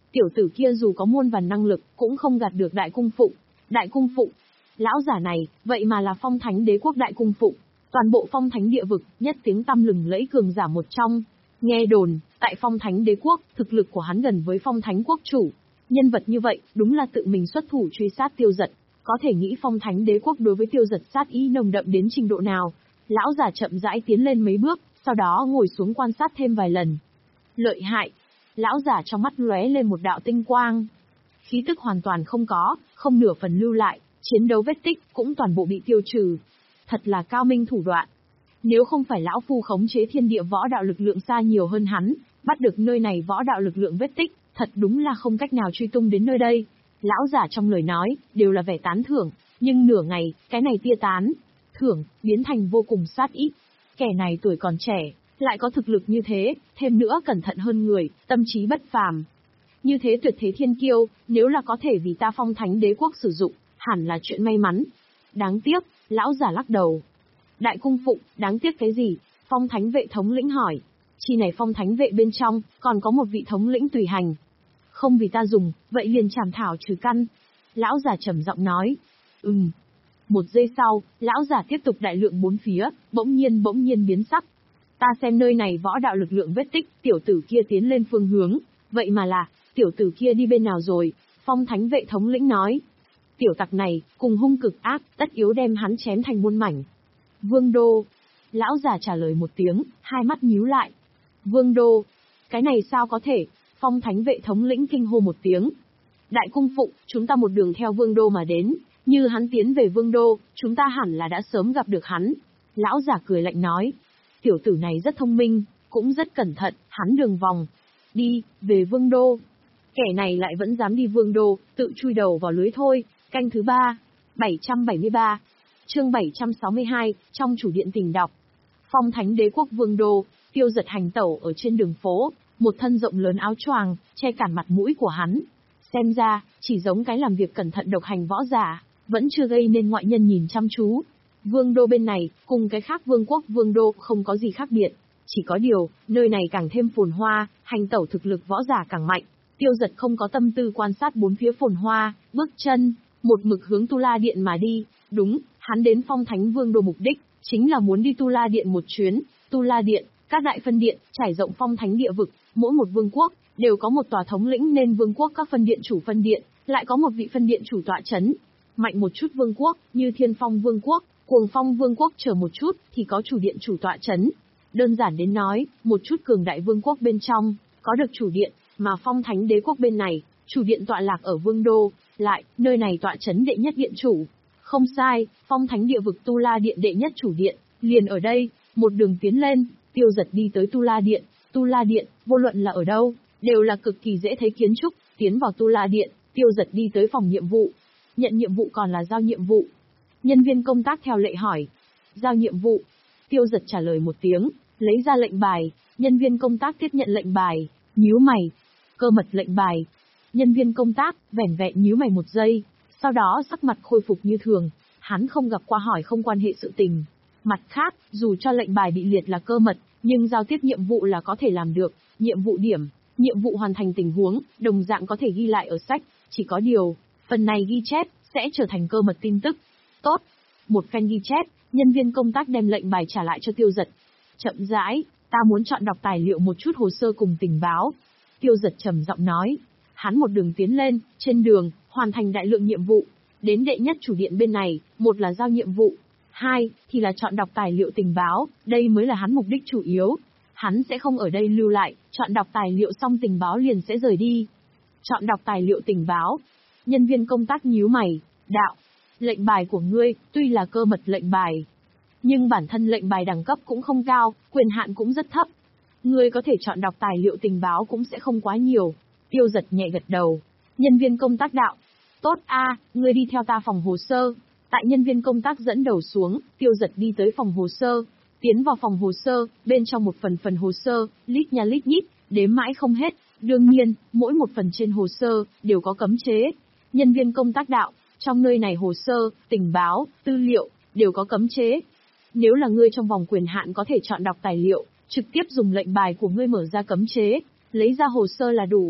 Tiểu tử kia dù có muôn vàn năng lực, cũng không gạt được Đại Cung Phụng. Đại Cung Phụng, lão giả này, vậy mà là Phong Thánh Đế quốc Đại Cung Phụng, toàn bộ Phong Thánh địa vực, nhất tiếng tăm lừng lẫy cường giả một trong. Nghe đồn, tại Phong Thánh Đế quốc, thực lực của hắn gần với Phong Thánh quốc chủ. Nhân vật như vậy, đúng là tự mình xuất thủ truy sát Tiêu Dật. Có thể nghĩ Phong Thánh Đế quốc đối với Tiêu Dật sát ý nồng đậm đến trình độ nào. Lão giả chậm rãi tiến lên mấy bước, sau đó ngồi xuống quan sát thêm vài lần. Lợi hại. Lão giả trong mắt lóe lên một đạo tinh quang. Khí tức hoàn toàn không có, không nửa phần lưu lại, chiến đấu vết tích cũng toàn bộ bị tiêu trừ. Thật là cao minh thủ đoạn. Nếu không phải lão phu khống chế thiên địa võ đạo lực lượng xa nhiều hơn hắn, bắt được nơi này võ đạo lực lượng vết tích, thật đúng là không cách nào truy tung đến nơi đây. Lão giả trong lời nói, đều là vẻ tán thưởng, nhưng nửa ngày, cái này tia tán, thưởng, biến thành vô cùng sát ý. Kẻ này tuổi còn trẻ, lại có thực lực như thế, thêm nữa cẩn thận hơn người, tâm trí bất phàm. Như thế tuyệt thế thiên kiêu, nếu là có thể vì ta Phong Thánh Đế quốc sử dụng, hẳn là chuyện may mắn. Đáng tiếc, lão giả lắc đầu. Đại Cung Phụng, đáng tiếc cái gì? Phong Thánh vệ thống lĩnh hỏi. Chi này Phong Thánh vệ bên trong, còn có một vị thống lĩnh tùy hành. Không vì ta dùng, vậy liền chảm thảo trừ căn. Lão giả trầm giọng nói. Ừm. Một giây sau, lão giả tiếp tục đại lượng bốn phía, bỗng nhiên bỗng nhiên biến sắc. Ta xem nơi này võ đạo lực lượng vết tích, tiểu tử kia tiến lên phương hướng. Vậy mà là, tiểu tử kia đi bên nào rồi? Phong Thánh vệ thống lĩnh nói. Tiểu tặc này, cùng hung cực ác, tất yếu đem hắn chém thành muôn mảnh. Vương Đô. Lão giả trả lời một tiếng, hai mắt nhíu lại. Vương Đô. Cái này sao có thể? Phong Thánh vệ thống lĩnh kinh hô một tiếng. Đại Cung Phụng, chúng ta một đường theo Vương Đô mà đến. Như hắn tiến về Vương Đô, chúng ta hẳn là đã sớm gặp được hắn. Lão giả cười lạnh nói. Tiểu tử này rất thông minh, cũng rất cẩn thận, hắn đường vòng. Đi, về Vương Đô. Kẻ này lại vẫn dám đi Vương Đô, tự chui đầu vào lưới thôi. Canh thứ ba. bảy trăm bảy mươi ba. Chương bảy trăm sáu mươi hai, trong chủ điện tình đọc. Phong Thánh Đế quốc Vương Đô, Tiêu Dật hành tẩu ở trên đường phố, một thân rộng lớn áo choàng, che cản mặt mũi của hắn. Xem ra, chỉ giống cái làm việc cẩn thận độc hành võ giả, vẫn chưa gây nên ngoại nhân nhìn chăm chú. Vương Đô bên này, cùng cái khác Vương quốc Vương Đô không có gì khác biệt. Chỉ có điều, nơi này càng thêm phồn hoa, hành tẩu thực lực võ giả càng mạnh. Tiêu Dật không có tâm tư quan sát bốn phía phồn hoa, bước chân, một mực hướng Tu La Điện mà đi. Đúng, hắn đến Phong Thánh Vương Đô mục đích, chính là muốn đi Tu La Điện một chuyến. Tu La Điện, các đại phân điện, trải rộng Phong Thánh địa vực, mỗi một vương quốc, đều có một tòa thống lĩnh nên vương quốc các phân điện chủ phân điện, lại có một vị phân điện chủ tọa chấn. Mạnh một chút vương quốc, như Thiên Phong Vương quốc, Cuồng Phong Vương quốc chờ một chút, thì có chủ điện chủ tọa chấn. Đơn giản đến nói, một chút cường đại vương quốc bên trong, có được chủ điện, mà Phong Thánh Đế quốc bên này, chủ điện tọa lạc ở Vương Đô, lại, nơi này tọa chấn đệ nhất điện chủ. Không sai, Phong Thánh địa vực Tu La Điện đệ nhất chủ điện, liền ở đây, một đường tiến lên, Tiêu Dật đi tới Tu La Điện. Tu La Điện, vô luận là ở đâu, đều là cực kỳ dễ thấy kiến trúc, tiến vào Tu La Điện, Tiêu Dật đi tới phòng nhiệm vụ. Nhận nhiệm vụ còn là giao nhiệm vụ. Nhân viên công tác theo lệ hỏi. Giao nhiệm vụ. Tiêu Dật trả lời một tiếng, lấy ra lệnh bài, nhân viên công tác tiếp nhận lệnh bài, nhíu mày. Cơ mật lệnh bài. Nhân viên công tác, vẻn vẹn nhíu mày một giây, sau đó sắc mặt khôi phục như thường, hắn không gặp qua hỏi không quan hệ sự tình. Mặt khác, dù cho lệnh bài bị liệt là cơ mật, nhưng giao tiếp nhiệm vụ là có thể làm được, nhiệm vụ điểm, nhiệm vụ hoàn thành tình huống, đồng dạng có thể ghi lại ở sách, chỉ có điều, phần này ghi chép, sẽ trở thành cơ mật tin tức. Tốt. Một phen ghi chép, nhân viên công tác đem lệnh bài trả lại cho Tiêu Dật. Chậm rãi, ta muốn chọn đọc tài liệu một chút hồ sơ cùng tình báo. Tiêu Dật trầm giọng nói. Hắn một đường tiến lên, trên đường, hoàn thành đại lượng nhiệm vụ. Đến đệ nhất chủ điện bên này, một là giao nhiệm vụ, hai, thì là chọn đọc tài liệu tình báo, đây mới là hắn mục đích chủ yếu. Hắn sẽ không ở đây lưu lại, chọn đọc tài liệu xong tình báo liền sẽ rời đi. Chọn đọc tài liệu tình báo. Nhân viên công tác nhíu mày, đạo, lệnh bài của ngươi, tuy là cơ mật lệnh bài, nhưng bản thân lệnh bài đẳng cấp cũng không cao, quyền hạn cũng rất thấp. Ngươi có thể chọn đọc tài liệu tình báo cũng sẽ không quá nhiều. Tiêu Dật nhẹ gật đầu. Nhân viên công tác đạo. Tốt a, ngươi đi theo ta phòng hồ sơ. Tại nhân viên công tác dẫn đầu xuống, Tiêu Dật đi tới phòng hồ sơ. Tiến vào phòng hồ sơ, bên trong một phần phần hồ sơ, lít nha lít nhít, đếm mãi không hết. Đương nhiên, mỗi một phần trên hồ sơ, đều có cấm chế. Nhân viên công tác đạo, trong nơi này hồ sơ, tình báo, tư liệu, đều có cấm chế. Nếu là ngươi trong vòng quyền hạn có thể chọn đọc tài liệu, trực tiếp dùng lệnh bài của ngươi mở ra cấm chế, lấy ra hồ sơ là đủ.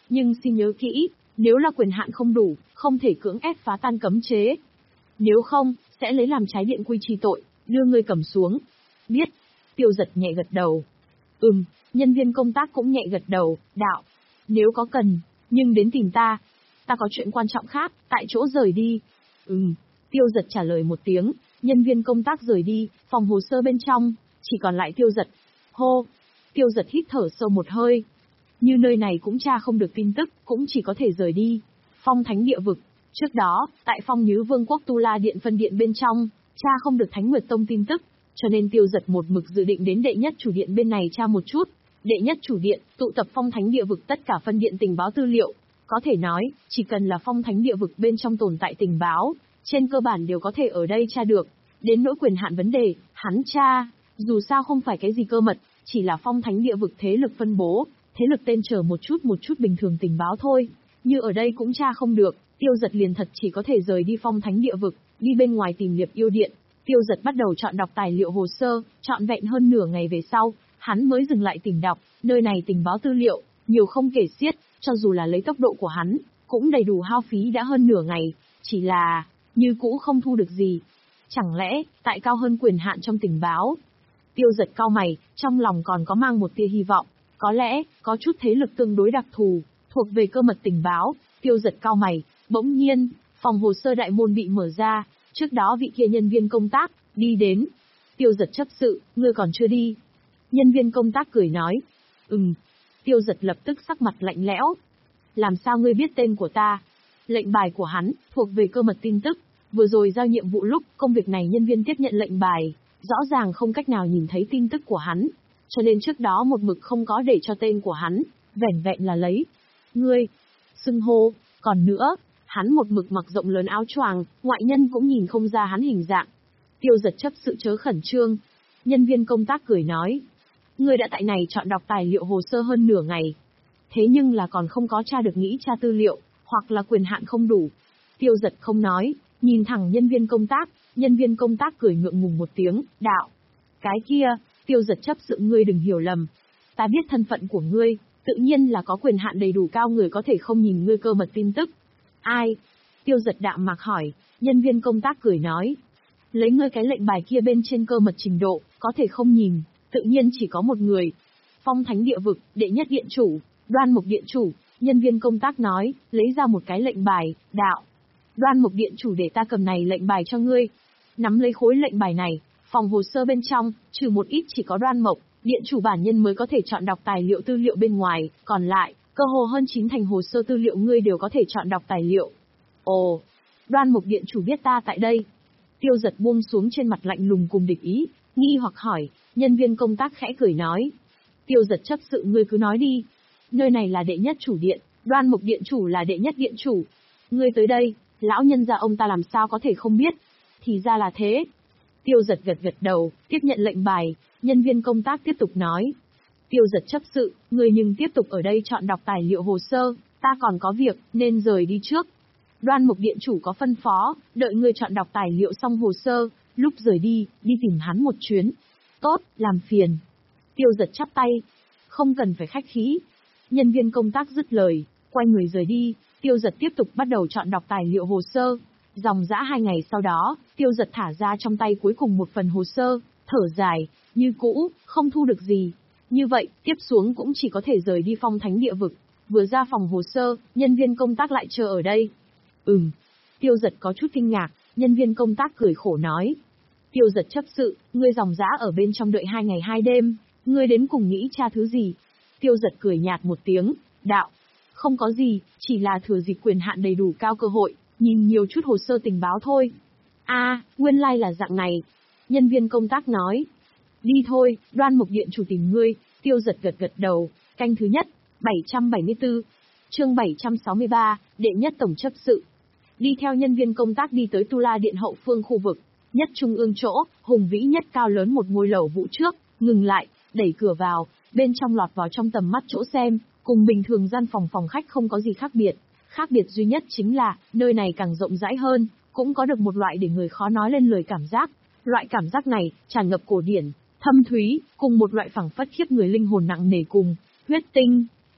Nhưng xin nhớ kỹ, nếu là quyền hạn không đủ, không thể cưỡng ép phá tan cấm chế. Nếu không, sẽ lấy làm trái điện quy chi tội, đưa ngươi cầm xuống. Biết. Tiêu Giật nhẹ gật đầu. Ừm, nhân viên công tác cũng nhẹ gật đầu, đạo. Nếu có cần, nhưng đến tìm ta. Ta có chuyện quan trọng khác, tại chỗ rời đi. Ừm, Tiêu Giật trả lời một tiếng, nhân viên công tác rời đi, phòng hồ sơ bên trong, chỉ còn lại Tiêu Giật. Hô. Tiêu Giật hít thở sâu một hơi. Như nơi này cũng tra không được tin tức, cũng chỉ có thể rời đi. Phong Thánh Địa Vực. Trước đó, tại Phong Nhứ Vương quốc Tu La Điện phân điện bên trong, tra không được Thánh Nguyệt Tông tin tức, cho nên Tiêu Giật một mực dự định đến đệ nhất chủ điện bên này tra một chút. Đệ nhất chủ điện, tụ tập Phong Thánh Địa Vực tất cả phân điện tình báo tư liệu. Có thể nói, chỉ cần là Phong Thánh Địa Vực bên trong tồn tại tình báo, trên cơ bản đều có thể ở đây tra được. Đến nỗi quyền hạn vấn đề, hắn tra, dù sao không phải cái gì cơ mật, chỉ là Phong Thánh Địa Vực thế lực phân bố, thế lực tên chờ một chút một chút bình thường tình báo thôi. Như ở đây cũng tra không được, Tiêu Giật liền thật chỉ có thể rời đi Phong Thánh Địa Vực, đi bên ngoài tìm Liệp Yêu Điện. Tiêu Giật bắt đầu chọn đọc tài liệu hồ sơ, trọn vẹn hơn nửa ngày về sau, hắn mới dừng lại tìm đọc, nơi này tình báo tư liệu, nhiều không kể xiết, cho dù là lấy tốc độ của hắn, cũng đầy đủ hao phí đã hơn nửa ngày, chỉ là, như cũ không thu được gì. Chẳng lẽ, tại cao hơn quyền hạn trong tình báo? Tiêu Giật cau mày, trong lòng còn có mang một tia hy vọng, có lẽ, có chút thế lực tương đối đặc thù, thuộc về cơ mật tình báo. Tiêu Giật cau mày, bỗng nhiên, phòng hồ sơ đại môn bị mở ra, trước đó vị kia nhân viên công tác, đi đến. Tiêu Giật chấp sự, ngươi còn chưa đi. Nhân viên công tác cười nói, ừm. Tiêu Giật lập tức sắc mặt lạnh lẽo. Làm sao ngươi biết tên của ta? Lệnh bài của hắn, thuộc về cơ mật tin tức, vừa rồi giao nhiệm vụ lúc, công việc này nhân viên tiếp nhận lệnh bài, rõ ràng không cách nào nhìn thấy tin tức của hắn, cho nên trước đó một mực không có để cho tên của hắn, vẻn vẹn là lấy. Ngươi, xưng hô, còn nữa, hắn một mực mặc rộng lớn áo choàng, ngoại nhân cũng nhìn không ra hắn hình dạng. Tiêu Giật chấp sự chớ khẩn trương. Nhân viên công tác cười nói, ngươi đã tại này chọn đọc tài liệu hồ sơ hơn nửa ngày. Thế nhưng là còn không có tra được nghĩ tra tư liệu, hoặc là quyền hạn không đủ. Tiêu Giật không nói, nhìn thẳng nhân viên công tác, nhân viên công tác cười ngượng ngùng một tiếng, đạo. Cái kia, Tiêu Giật chấp sự ngươi đừng hiểu lầm. Ta biết thân phận của ngươi, tự nhiên là có quyền hạn đầy đủ cao người có thể không nhìn ngươi cơ mật tin tức. Ai? Tiêu Giật đạm mạc hỏi, nhân viên công tác cười nói. Lấy ngươi cái lệnh bài kia bên trên cơ mật trình độ, có thể không nhìn, tự nhiên chỉ có một người. Phong Thánh Địa Vực, đệ nhất điện chủ, Đoan Mục điện chủ, nhân viên công tác nói, lấy ra một cái lệnh bài, đạo. Đoan Mục điện chủ để ta cầm này lệnh bài cho ngươi. Nắm lấy khối lệnh bài này, phòng hồ sơ bên trong, trừ một ít chỉ có Đoan Mục điện chủ bản nhân mới có thể chọn đọc tài liệu tư liệu bên ngoài, còn lại, cơ hồ hơn chín thành hồ sơ tư liệu ngươi đều có thể chọn đọc tài liệu. Ồ, Đoan Mục điện chủ biết ta tại đây. Tiêu Giật buông xuống trên mặt lạnh lùng cùng địch ý, nghi hoặc hỏi, nhân viên công tác khẽ cười nói. Tiêu Giật chấp sự ngươi cứ nói đi. Nơi này là đệ nhất chủ điện, Đoan Mục điện chủ là đệ nhất điện chủ. Ngươi tới đây, lão nhân gia ông ta làm sao có thể không biết. Thì ra là thế. Tiêu Giật gật gật đầu, tiếp nhận lệnh bài, nhân viên công tác tiếp tục nói. Tiêu Giật chấp sự, ngươi nhưng tiếp tục ở đây chọn đọc tài liệu hồ sơ, ta còn có việc, nên rời đi trước. Đoan Mục điện chủ có phân phó, đợi ngươi chọn đọc tài liệu xong hồ sơ, lúc rời đi, đi tìm hắn một chuyến. Tốt, làm phiền. Tiêu Giật chắp tay. Không cần phải khách khí. Nhân viên công tác dứt lời, quay người rời đi, Tiêu Giật tiếp tục bắt đầu chọn đọc tài liệu hồ sơ. Dòng dã hai ngày sau đó, Tiêu Giật thả ra trong tay cuối cùng một phần hồ sơ, thở dài, như cũ, không thu được gì. Như vậy, tiếp xuống cũng chỉ có thể rời đi Phong Thánh Địa Vực. Vừa ra phòng hồ sơ, nhân viên công tác lại chờ ở đây. Ừm. Tiêu Giật có chút kinh ngạc, nhân viên công tác cười khổ nói. Tiêu Giật chấp sự, ngươi dòng dã ở bên trong đợi hai ngày hai đêm, ngươi đến cùng nghĩ tra thứ gì? Tiêu Giật cười nhạt một tiếng, đạo. Không có gì, chỉ là thừa dịp quyền hạn đầy đủ cao cơ hội, nhìn nhiều chút hồ sơ tình báo thôi. A, à, nguyên lai like là dạng này. Nhân viên công tác nói. Đi thôi, Đoan Mục điện chủ tìm ngươi. Tiêu Giật gật gật đầu, canh thứ nhất, bảy trăm bảy mươi tư. Chương bảy trăm sáu mươi ba, đệ nhất tổng chấp sự. Đi theo nhân viên công tác đi tới Tu La Điện hậu phương khu vực, nhất trung ương chỗ, hùng vĩ nhất cao lớn một ngôi lầu vũ trước, ngừng lại, đẩy cửa vào, bên trong lọt vào trong tầm mắt chỗ xem, cùng bình thường gian phòng phòng khách không có gì khác biệt. Khác biệt duy nhất chính là, nơi này càng rộng rãi hơn, cũng có được một loại để người khó nói lên lời cảm giác. Loại cảm giác này, tràn ngập cổ điển, thâm thúy, cùng một loại phảng phất khiếp người linh hồn nặng nề cùng huyết tinh.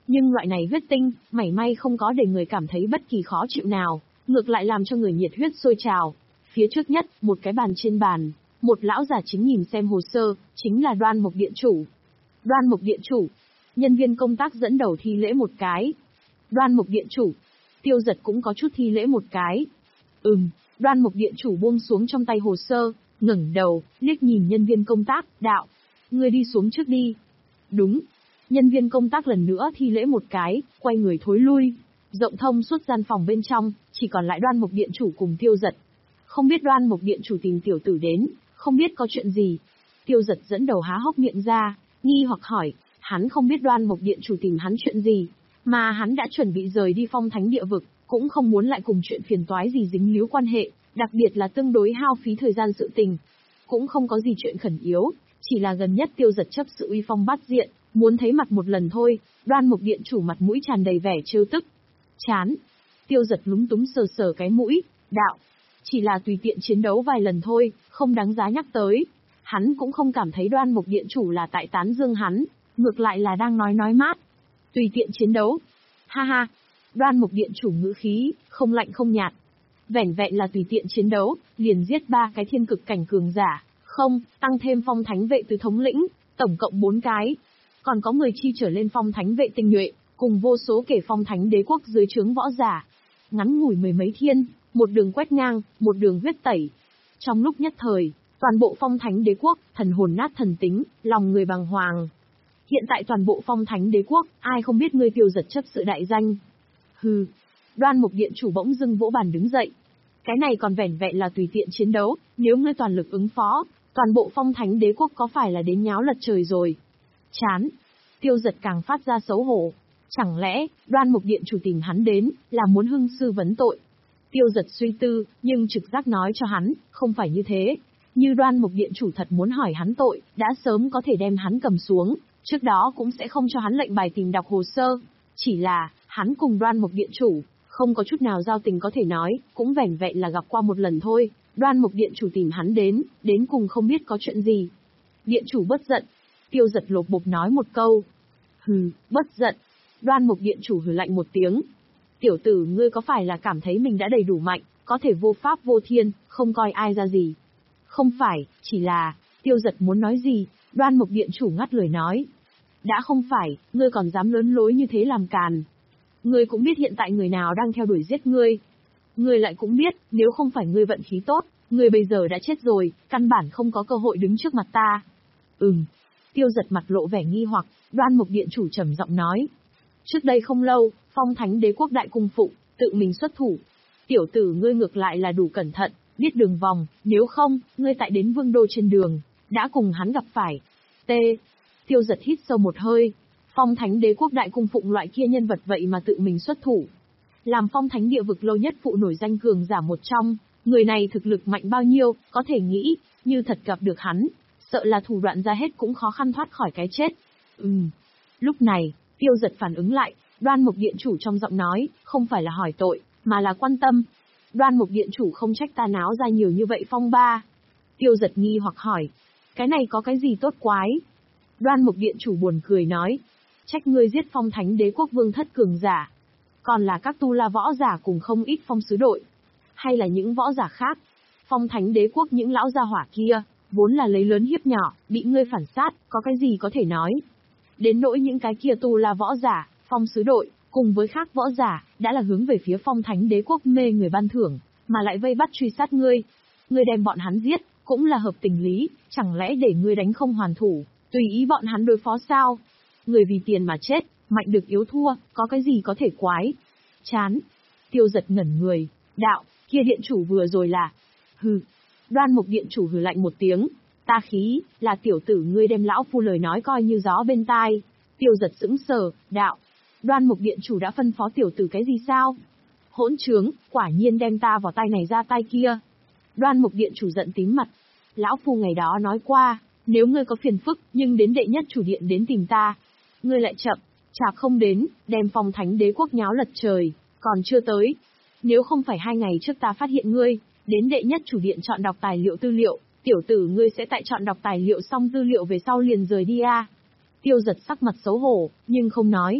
Nhưng loại này huyết tinh, mảy may không có để người cảm thấy bất kỳ khó chịu nào, ngược lại làm cho người nhiệt huyết sôi trào. Phía trước nhất, một cái bàn trên bàn, một lão già chính nhìn xem hồ sơ, chính là Đoan Mộc Điện Chủ. Đoan Mộc Điện Chủ. Nhân viên công tác dẫn đầu thi lễ một cái. Đoan Mộc Điện Chủ. Tiêu Giật cũng có chút thi lễ một cái. Ừm, Đoan Mộc Điện Chủ buông xuống trong tay hồ sơ, ngẩng đầu, liếc nhìn nhân viên công tác, đạo. Ngươi đi xuống trước đi. Đúng. Nhân viên công tác lần nữa thi lễ một cái, quay người thối lui. Rộng thông suốt gian phòng bên trong, chỉ còn lại Đoan Mộc Điện Chủ cùng Tiêu Giật. Không biết Đoan Mộc Điện Chủ tìm tiểu tử đến, không biết có chuyện gì. Tiêu Giật dẫn đầu há hốc miệng ra, nghi hoặc hỏi, hắn không biết Đoan Mộc Điện Chủ tìm hắn chuyện gì, mà hắn đã chuẩn bị rời đi Phong Thánh địa vực, cũng không muốn lại cùng chuyện phiền toái gì dính líu quan hệ, đặc biệt là tương đối hao phí thời gian sự tình. Cũng không có gì chuyện khẩn yếu, chỉ là gần nhất Tiêu Giật chấp sự uy phong bát diện, muốn thấy mặt một lần thôi. Đoan Mộc Điện Chủ mặt mũi tràn đầy vẻ trêu tức. Chán. Tiêu Giật lúng túng sờ sờ cái mũi, đạo. Chỉ là tùy tiện chiến đấu vài lần thôi, không đáng giá nhắc tới. Hắn cũng không cảm thấy Đoan Mộc Điện Chủ là tại tán dương hắn, ngược lại là đang nói nói mát. Tùy tiện chiến đấu. Ha ha. Đoan Mộc Điện Chủ ngữ khí, không lạnh không nhạt. Vẻn vẹn là tùy tiện chiến đấu, liền giết ba cái thiên cực cảnh cường giả, không, tăng thêm phong thánh vệ tứ thống lĩnh, tổng cộng bốn cái. Còn có mười chi trở lên phong thánh vệ tinh nhuệ, cùng vô số kể phong thánh đế quốc dưới trướng võ giả. Ngắn ngủi mười mấy thiên, một đường quét ngang, một đường huyết tẩy. Trong lúc nhất thời, toàn bộ phong thánh đế quốc, thần hồn nát thần tính, lòng người bàng hoàng. Hiện tại toàn bộ phong thánh đế quốc, ai không biết ngươi Tiêu Giật chấp sự đại danh. Hừ. Đoan Mộc Điện Chủ bỗng dưng vỗ bàn đứng dậy. Cái này còn vẻn vẹn là tùy tiện chiến đấu, nếu ngươi toàn lực ứng phó, toàn bộ phong thánh đế quốc có phải là đến nháo lật trời rồi. Chán. Tiêu Giật càng phát ra xấu hổ. Chẳng lẽ, Đoan Mộc Điện Chủ tìm hắn đến, là muốn hưng sư vấn tội? Tiêu Giật suy tư, nhưng trực giác nói cho hắn, không phải như thế. Như Đoan Mộc Điện Chủ thật muốn hỏi hắn tội, đã sớm có thể đem hắn cầm xuống, trước đó cũng sẽ không cho hắn lệnh bài tìm đọc hồ sơ. Chỉ là, hắn cùng Đoan Mộc Điện Chủ, không có chút nào giao tình có thể nói, cũng vẻn vẹn là gặp qua một lần thôi. Đoan Mộc Điện Chủ tìm hắn đến, đến cùng không biết có chuyện gì. Điện Chủ bất giận. Tiêu Giật lột bột nói một câu. Hừ, bất giận. Đoan Mộc Điện Chủ hừ lạnh một tiếng. Tiểu tử ngươi có phải là cảm thấy mình đã đầy đủ mạnh, có thể vô pháp vô thiên, không coi ai ra gì? Không phải, chỉ là, Tiêu Giật muốn nói gì, Đoan Mộc Điện Chủ ngắt lời nói. Đã không phải, ngươi còn dám lớn lối như thế làm càn. Ngươi cũng biết hiện tại người nào đang theo đuổi giết ngươi. Ngươi lại cũng biết, nếu không phải ngươi vận khí tốt, ngươi bây giờ đã chết rồi, căn bản không có cơ hội đứng trước mặt ta. Ừm. Tiêu Giật mặt lộ vẻ nghi hoặc, Đoan Mộc Điện Chủ trầm giọng nói. Trước đây không lâu, Phong Thánh Đế quốc đại cung phụng, tự mình xuất thủ. Tiểu tử ngươi ngược lại là đủ cẩn thận, biết đường vòng, nếu không, ngươi tại đến Vương Đô trên đường, đã cùng hắn gặp phải. T. Tiêu Giật hít sâu một hơi. Phong Thánh Đế quốc đại cung phụng loại kia nhân vật vậy mà tự mình xuất thủ. Làm Phong Thánh địa vực lâu nhất phụ nổi danh cường giả một trong, người này thực lực mạnh bao nhiêu, có thể nghĩ, như thật gặp được hắn, sợ là thủ đoạn ra hết cũng khó khăn thoát khỏi cái chết. Ừm. Lúc này, Tiêu Giật phản ứng lại, Đoan Mộc Điện Chủ trong giọng nói, không phải là hỏi tội, mà là quan tâm. Đoan Mộc Điện Chủ không trách ta náo ra nhiều như vậy phong ba. Tiêu Giật nghi hoặc hỏi, cái này có cái gì tốt quái? Đoan Mộc Điện Chủ buồn cười nói, trách ngươi giết Phong Thánh Đế quốc vương thất cường giả. Còn là các tu la võ giả cùng không ít phong sứ đội. Hay là những võ giả khác. Phong Thánh Đế quốc những lão gia hỏa kia, vốn là lấy lớn hiếp nhỏ, bị ngươi phản sát, có cái gì có thể nói. Đến nỗi những cái kia tu la võ giả, phong sứ đội, cùng với khác võ giả, đã là hướng về phía Phong Thánh Đế quốc mê người ban thưởng, mà lại vây bắt truy sát ngươi. Ngươi đem bọn hắn giết, cũng là hợp tình lý, chẳng lẽ để ngươi đánh không hoàn thủ, tùy ý bọn hắn đối phó sao? Người vì tiền mà chết, mạnh được yếu thua, có cái gì có thể quái? Chán. Tiêu Giật ngẩn người, đạo, kia điện chủ vừa rồi là... Hừ. Đoan Mộc Điện Chủ hừ lạnh một tiếng. Ta khí, là tiểu tử ngươi đem lão phu lời nói coi như gió bên tai. Tiêu Giật sững sờ, đạo. Đoan Mộc Điện Chủ đã phân phó tiểu tử cái gì sao? Hỗn trướng, quả nhiên đem ta vào tay này ra tay kia. Đoan Mộc Điện Chủ giận tím mặt. Lão phu ngày đó nói qua, nếu ngươi có phiền phức, nhưng đến đệ nhất chủ điện đến tìm ta. Ngươi lại chậm, chạp không đến, đem Phong Thánh Đế quốc nháo lật trời, còn chưa tới. Nếu không phải hai ngày trước ta phát hiện ngươi, đến đệ nhất chủ điện chọn đọc tài liệu tư liệu, tiểu tử ngươi sẽ tại chọn đọc tài liệu xong tư liệu về sau liền rời đi a. Tiêu Giật sắc mặt xấu hổ, nhưng không nói.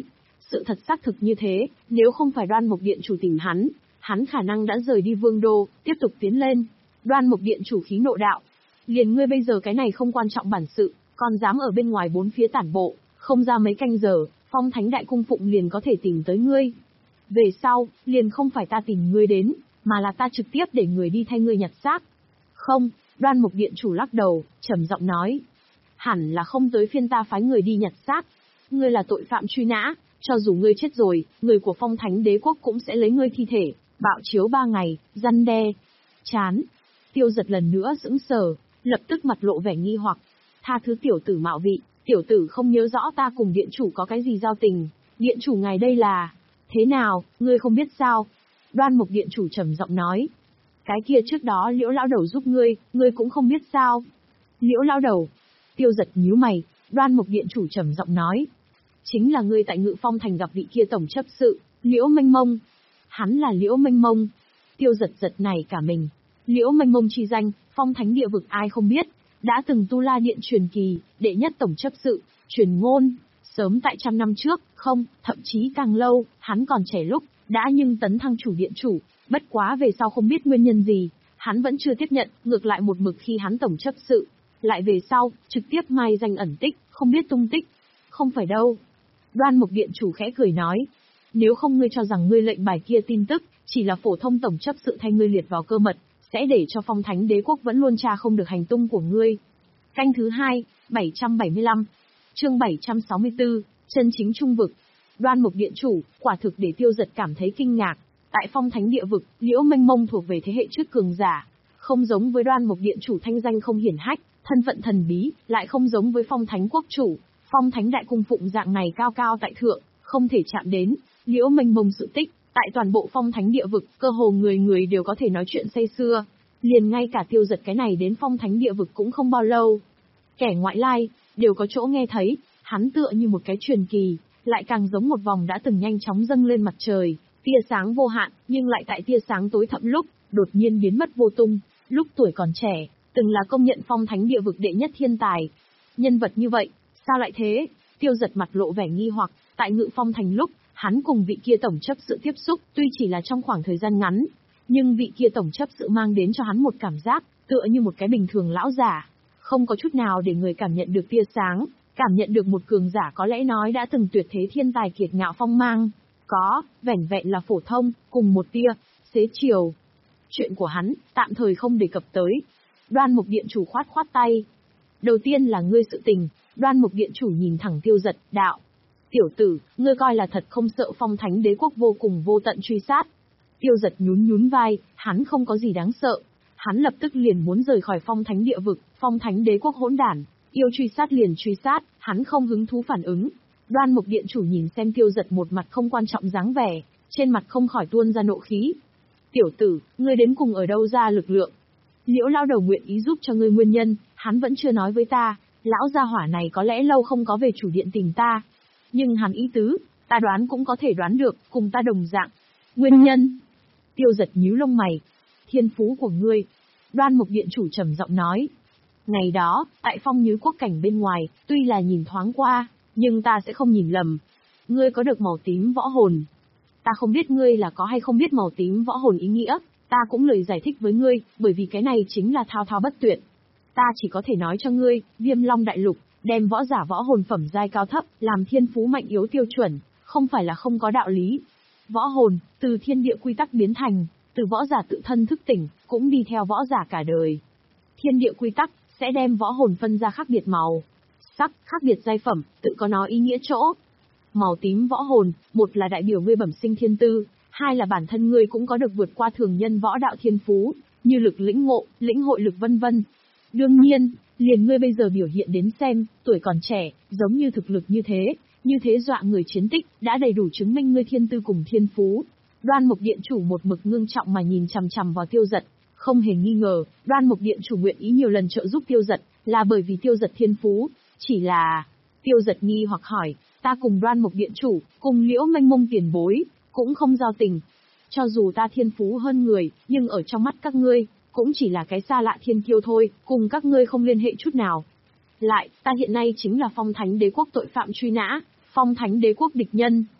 Sự thật xác thực như thế, nếu không phải Đoan Mộc Điện chủ tìm hắn, hắn khả năng đã rời đi Vương đô, tiếp tục tiến lên. Đoan Mộc Điện chủ khí nộ đạo. Liền ngươi bây giờ cái này không quan trọng bản sự, còn dám ở bên ngoài bốn phía tản bộ, không ra mấy canh giờ, Phong Thánh Đại Cung Phụng liền có thể tìm tới ngươi. Về sau, liền không phải ta tìm ngươi đến, mà là ta trực tiếp để người đi thay ngươi nhặt xác. Không, Đoan Mộc Điện chủ lắc đầu, trầm giọng nói. Hẳn là không tới phiên ta phái người đi nhặt xác. Ngươi là tội phạm truy nã, cho dù ngươi chết rồi, người của Phong Thánh Đế quốc cũng sẽ lấy ngươi thi thể, bạo chiếu ba ngày, răn đe. Chán. Tiêu Giật lần nữa sững sờ, lập tức mặt lộ vẻ nghi hoặc. Tha thứ tiểu tử mạo vị, tiểu tử không nhớ rõ ta cùng điện chủ có cái gì giao tình. Điện chủ ngài đây là... Thế nào, ngươi không biết sao? Đoan Mộc Điện chủ trầm giọng nói. Cái kia trước đó Liễu lão đầu giúp ngươi, ngươi cũng không biết sao? Liễu lão đầu. Tiêu Giật nhíu mày, Đoan Mộc Điện chủ trầm giọng nói. Chính là ngươi tại Ngự Phong thành gặp vị kia tổng chấp sự, Liễu Mênh Mông. Hắn là Liễu Mênh Mông. Tiêu Giật giật này cả mình. Liễu Mênh Mông chi danh, Phong Thánh địa vực ai không biết, đã từng Tu La Điện truyền kỳ, đệ nhất tổng chấp sự, truyền ngôn. Sớm tại trăm năm trước, không, thậm chí càng lâu, hắn còn trẻ lúc, đã nhưng tấn thăng chủ điện chủ, bất quá về sau không biết nguyên nhân gì, hắn vẫn chưa tiếp nhận, ngược lại một mực khi hắn tổng chấp sự. Lại về sau, trực tiếp mai danh ẩn tích, không biết tung tích. Không phải đâu. Đoan Mộc Điện chủ khẽ cười nói. Nếu không ngươi cho rằng ngươi lệnh bài kia tin tức, chỉ là phổ thông tổng chấp sự thay ngươi liệt vào cơ mật, sẽ để cho Phong Thánh Đế quốc vẫn luôn tra không được hành tung của ngươi. Canh thứ hai, bảy trăm bảy mươi lăm. Chương bảy trăm sáu mươi tư, chân chính trung vực. Đoan Mộc Điện chủ, quả thực để Tiêu Giật cảm thấy kinh ngạc. Tại Phong Thánh địa vực, Liễu Mênh Mông thuộc về thế hệ trước cường giả, không giống với Đoan Mộc Điện chủ thanh danh không hiển hách, thân phận thần bí, lại không giống với Phong Thánh quốc chủ, Phong Thánh Đại Cung Phụng dạng này cao cao tại thượng, không thể chạm đến. Liễu Mênh Mông sự tích, tại toàn bộ Phong Thánh địa vực, cơ hồ người người đều có thể nói chuyện say xưa. Liền ngay cả Tiêu Giật cái này đến Phong Thánh địa vực cũng không bao lâu. Kẻ ngoại lai, đều có chỗ nghe thấy, hắn tựa như một cái truyền kỳ, lại càng giống một vòng đã từng nhanh chóng dâng lên mặt trời, tia sáng vô hạn, nhưng lại tại tia sáng tối thẫm lúc, đột nhiên biến mất vô tung. Lúc tuổi còn trẻ, từng là công nhận Phong Thánh địa vực đệ nhất thiên tài. Nhân vật như vậy, sao lại thế? Tiêu Giật mặt lộ vẻ nghi hoặc, tại Ngự Phong thành lúc, hắn cùng vị kia tổng chấp sự tiếp xúc, tuy chỉ là trong khoảng thời gian ngắn, nhưng vị kia tổng chấp sự mang đến cho hắn một cảm giác, tựa như một cái bình thường lão giả, không có chút nào để người cảm nhận được tia sáng, cảm nhận được một cường giả có lẽ nói đã từng tuyệt thế thiên tài kiệt ngạo phong mang. Có, vẻn vẹn là phổ thông, cùng một tia, xế chiều. Chuyện của hắn, tạm thời không đề cập tới. Đoan Mộc Điện chủ khoát khoát tay. Đầu tiên là ngươi sự tình, Đoan Mộc Điện chủ nhìn thẳng Tiêu Giật, đạo. Tiểu tử, ngươi coi là thật không sợ Phong Thánh Đế quốc vô cùng vô tận truy sát. Tiêu Giật nhún nhún vai, hắn không có gì đáng sợ. Hắn lập tức liền muốn rời khỏi Phong Thánh địa vực, Phong Thánh Đế quốc hỗn đản, yêu truy sát liền truy sát, hắn không hứng thú phản ứng. Đoan Mộc Điện chủ nhìn xem Tiêu Giật một mặt không quan trọng dáng vẻ, trên mặt không khỏi tuôn ra nộ khí. Tiểu tử, ngươi đến cùng ở đâu ra lực lượng? Liễu lão đầu nguyện ý giúp cho ngươi nguyên nhân, hắn vẫn chưa nói với ta, lão gia hỏa này có lẽ lâu không có về chủ điện tìm ta. Nhưng hắn ý tứ, ta đoán cũng có thể đoán được, cùng ta đồng dạng. Nguyên nhân? Tiêu Giật nhíu lông mày. Thiên phú của ngươi. Đoan Mộc Điện chủ trầm giọng nói. Ngày đó, tại Phong Nhứ quốc cảnh bên ngoài, tuy là nhìn thoáng qua, nhưng ta sẽ không nhìn lầm. Ngươi có được màu tím võ hồn. Ta không biết ngươi là có hay không biết màu tím võ hồn ý nghĩa, ta cũng lời giải thích với ngươi, bởi vì cái này chính là thao thao bất tuyệt. Ta chỉ có thể nói cho ngươi, Viêm Long Đại Lục, đem võ giả võ hồn phẩm giai cao thấp, làm thiên phú mạnh yếu tiêu chuẩn, không phải là không có đạo lý. Võ hồn, từ thiên địa quy tắc biến thành, từ võ giả tự thân thức tỉnh, cũng đi theo võ giả cả đời. Thiên địa quy tắc, sẽ đem võ hồn phân ra khác biệt màu, sắc, khác biệt giai phẩm, tự có nó ý nghĩa chỗ. Màu tím võ hồn, một là đại biểu ngươi bẩm sinh thiên tư, hai là bản thân ngươi cũng có được vượt qua thường nhân võ đạo thiên phú, như lực lĩnh ngộ, lĩnh hội lực vân vân. Đương nhiên, liền ngươi bây giờ biểu hiện đến xem, tuổi còn trẻ, giống như thực lực như thế, như thế dọa người chiến tích, đã đầy đủ chứng minh ngươi thiên tư cùng thiên phú. Đoan Mộc Điện chủ một mực ngưng trọng mà nhìn chằm chằm vào Tiêu Giật, không hề nghi ngờ, Đoan Mộc Điện chủ nguyện ý nhiều lần trợ giúp Tiêu Giật, là bởi vì Tiêu Giật thiên phú, chỉ là... Tiêu Giật nghi hoặc hỏi, ta cùng Đoan Mộc Điện chủ, cùng Liễu Mênh Mông tiền bối, cũng không giao tình. Cho dù ta thiên phú hơn người, nhưng ở trong mắt các ngươi, cũng chỉ là cái xa lạ thiên kiêu thôi, cùng các ngươi không liên hệ chút nào. Lại, ta hiện nay chính là Phong Thánh Đế quốc tội phạm truy nã, Phong Thánh Đế quốc địch nhân.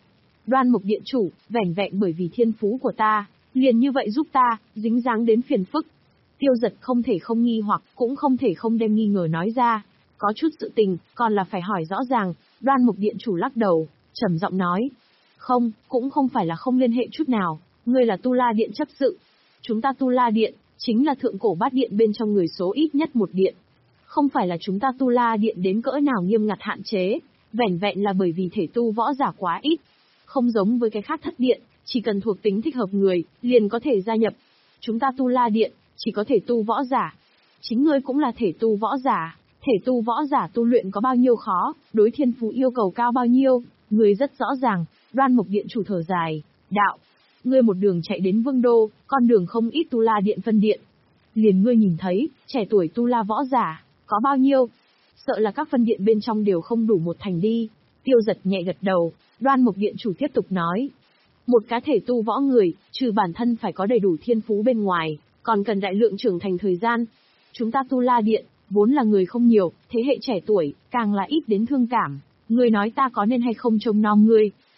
Đoan Mục Điện Chủ, vẻn vẹn bởi vì thiên phú của ta, liền như vậy giúp ta, dính dáng đến phiền phức. Tiêu Giật không thể không nghi hoặc, cũng không thể không đem nghi ngờ nói ra. Có chút sự tình, còn là phải hỏi rõ ràng. Đoan Mục Điện Chủ lắc đầu, trầm giọng nói. Không, cũng không phải là không liên hệ chút nào, ngươi là Tu La Điện chấp sự. Chúng ta Tu La Điện, chính là thượng cổ bát điện bên trong người số ít nhất một điện. Không phải là chúng ta Tu La Điện đến cỡ nào nghiêm ngặt hạn chế, vẻn vẹn là bởi vì thể tu võ giả quá ít. Không giống với cái khác thất điện, chỉ cần thuộc tính thích hợp người, liền có thể gia nhập. Chúng ta Tu La Điện, chỉ có thể tu võ giả. Chính ngươi cũng là thể tu võ giả, thể tu võ giả tu luyện có bao nhiêu khó, đối thiên phú yêu cầu cao bao nhiêu, ngươi rất rõ ràng. Đoan Mục Điện Chủ thở dài, đạo, ngươi một đường chạy đến Vương Đô, con đường không ít Tu La Điện phân điện. Liền ngươi nhìn thấy, trẻ tuổi Tu La võ giả, có bao nhiêu? Sợ là các phân điện bên trong đều không đủ một thành đi. Tiêu Giật nhẹ gật đầu, Đoan Mục Điện Chủ tiếp tục nói. Một cá thể tu võ người, trừ bản thân phải có đầy đủ thiên phú bên ngoài, còn cần đại lượng trưởng thành thời gian. Chúng ta Tu La Điện, vốn là người không nhiều, thế hệ trẻ tuổi, càng là ít đến thương cảm. Ngươi nói ta có nên hay không trông nom ngươi,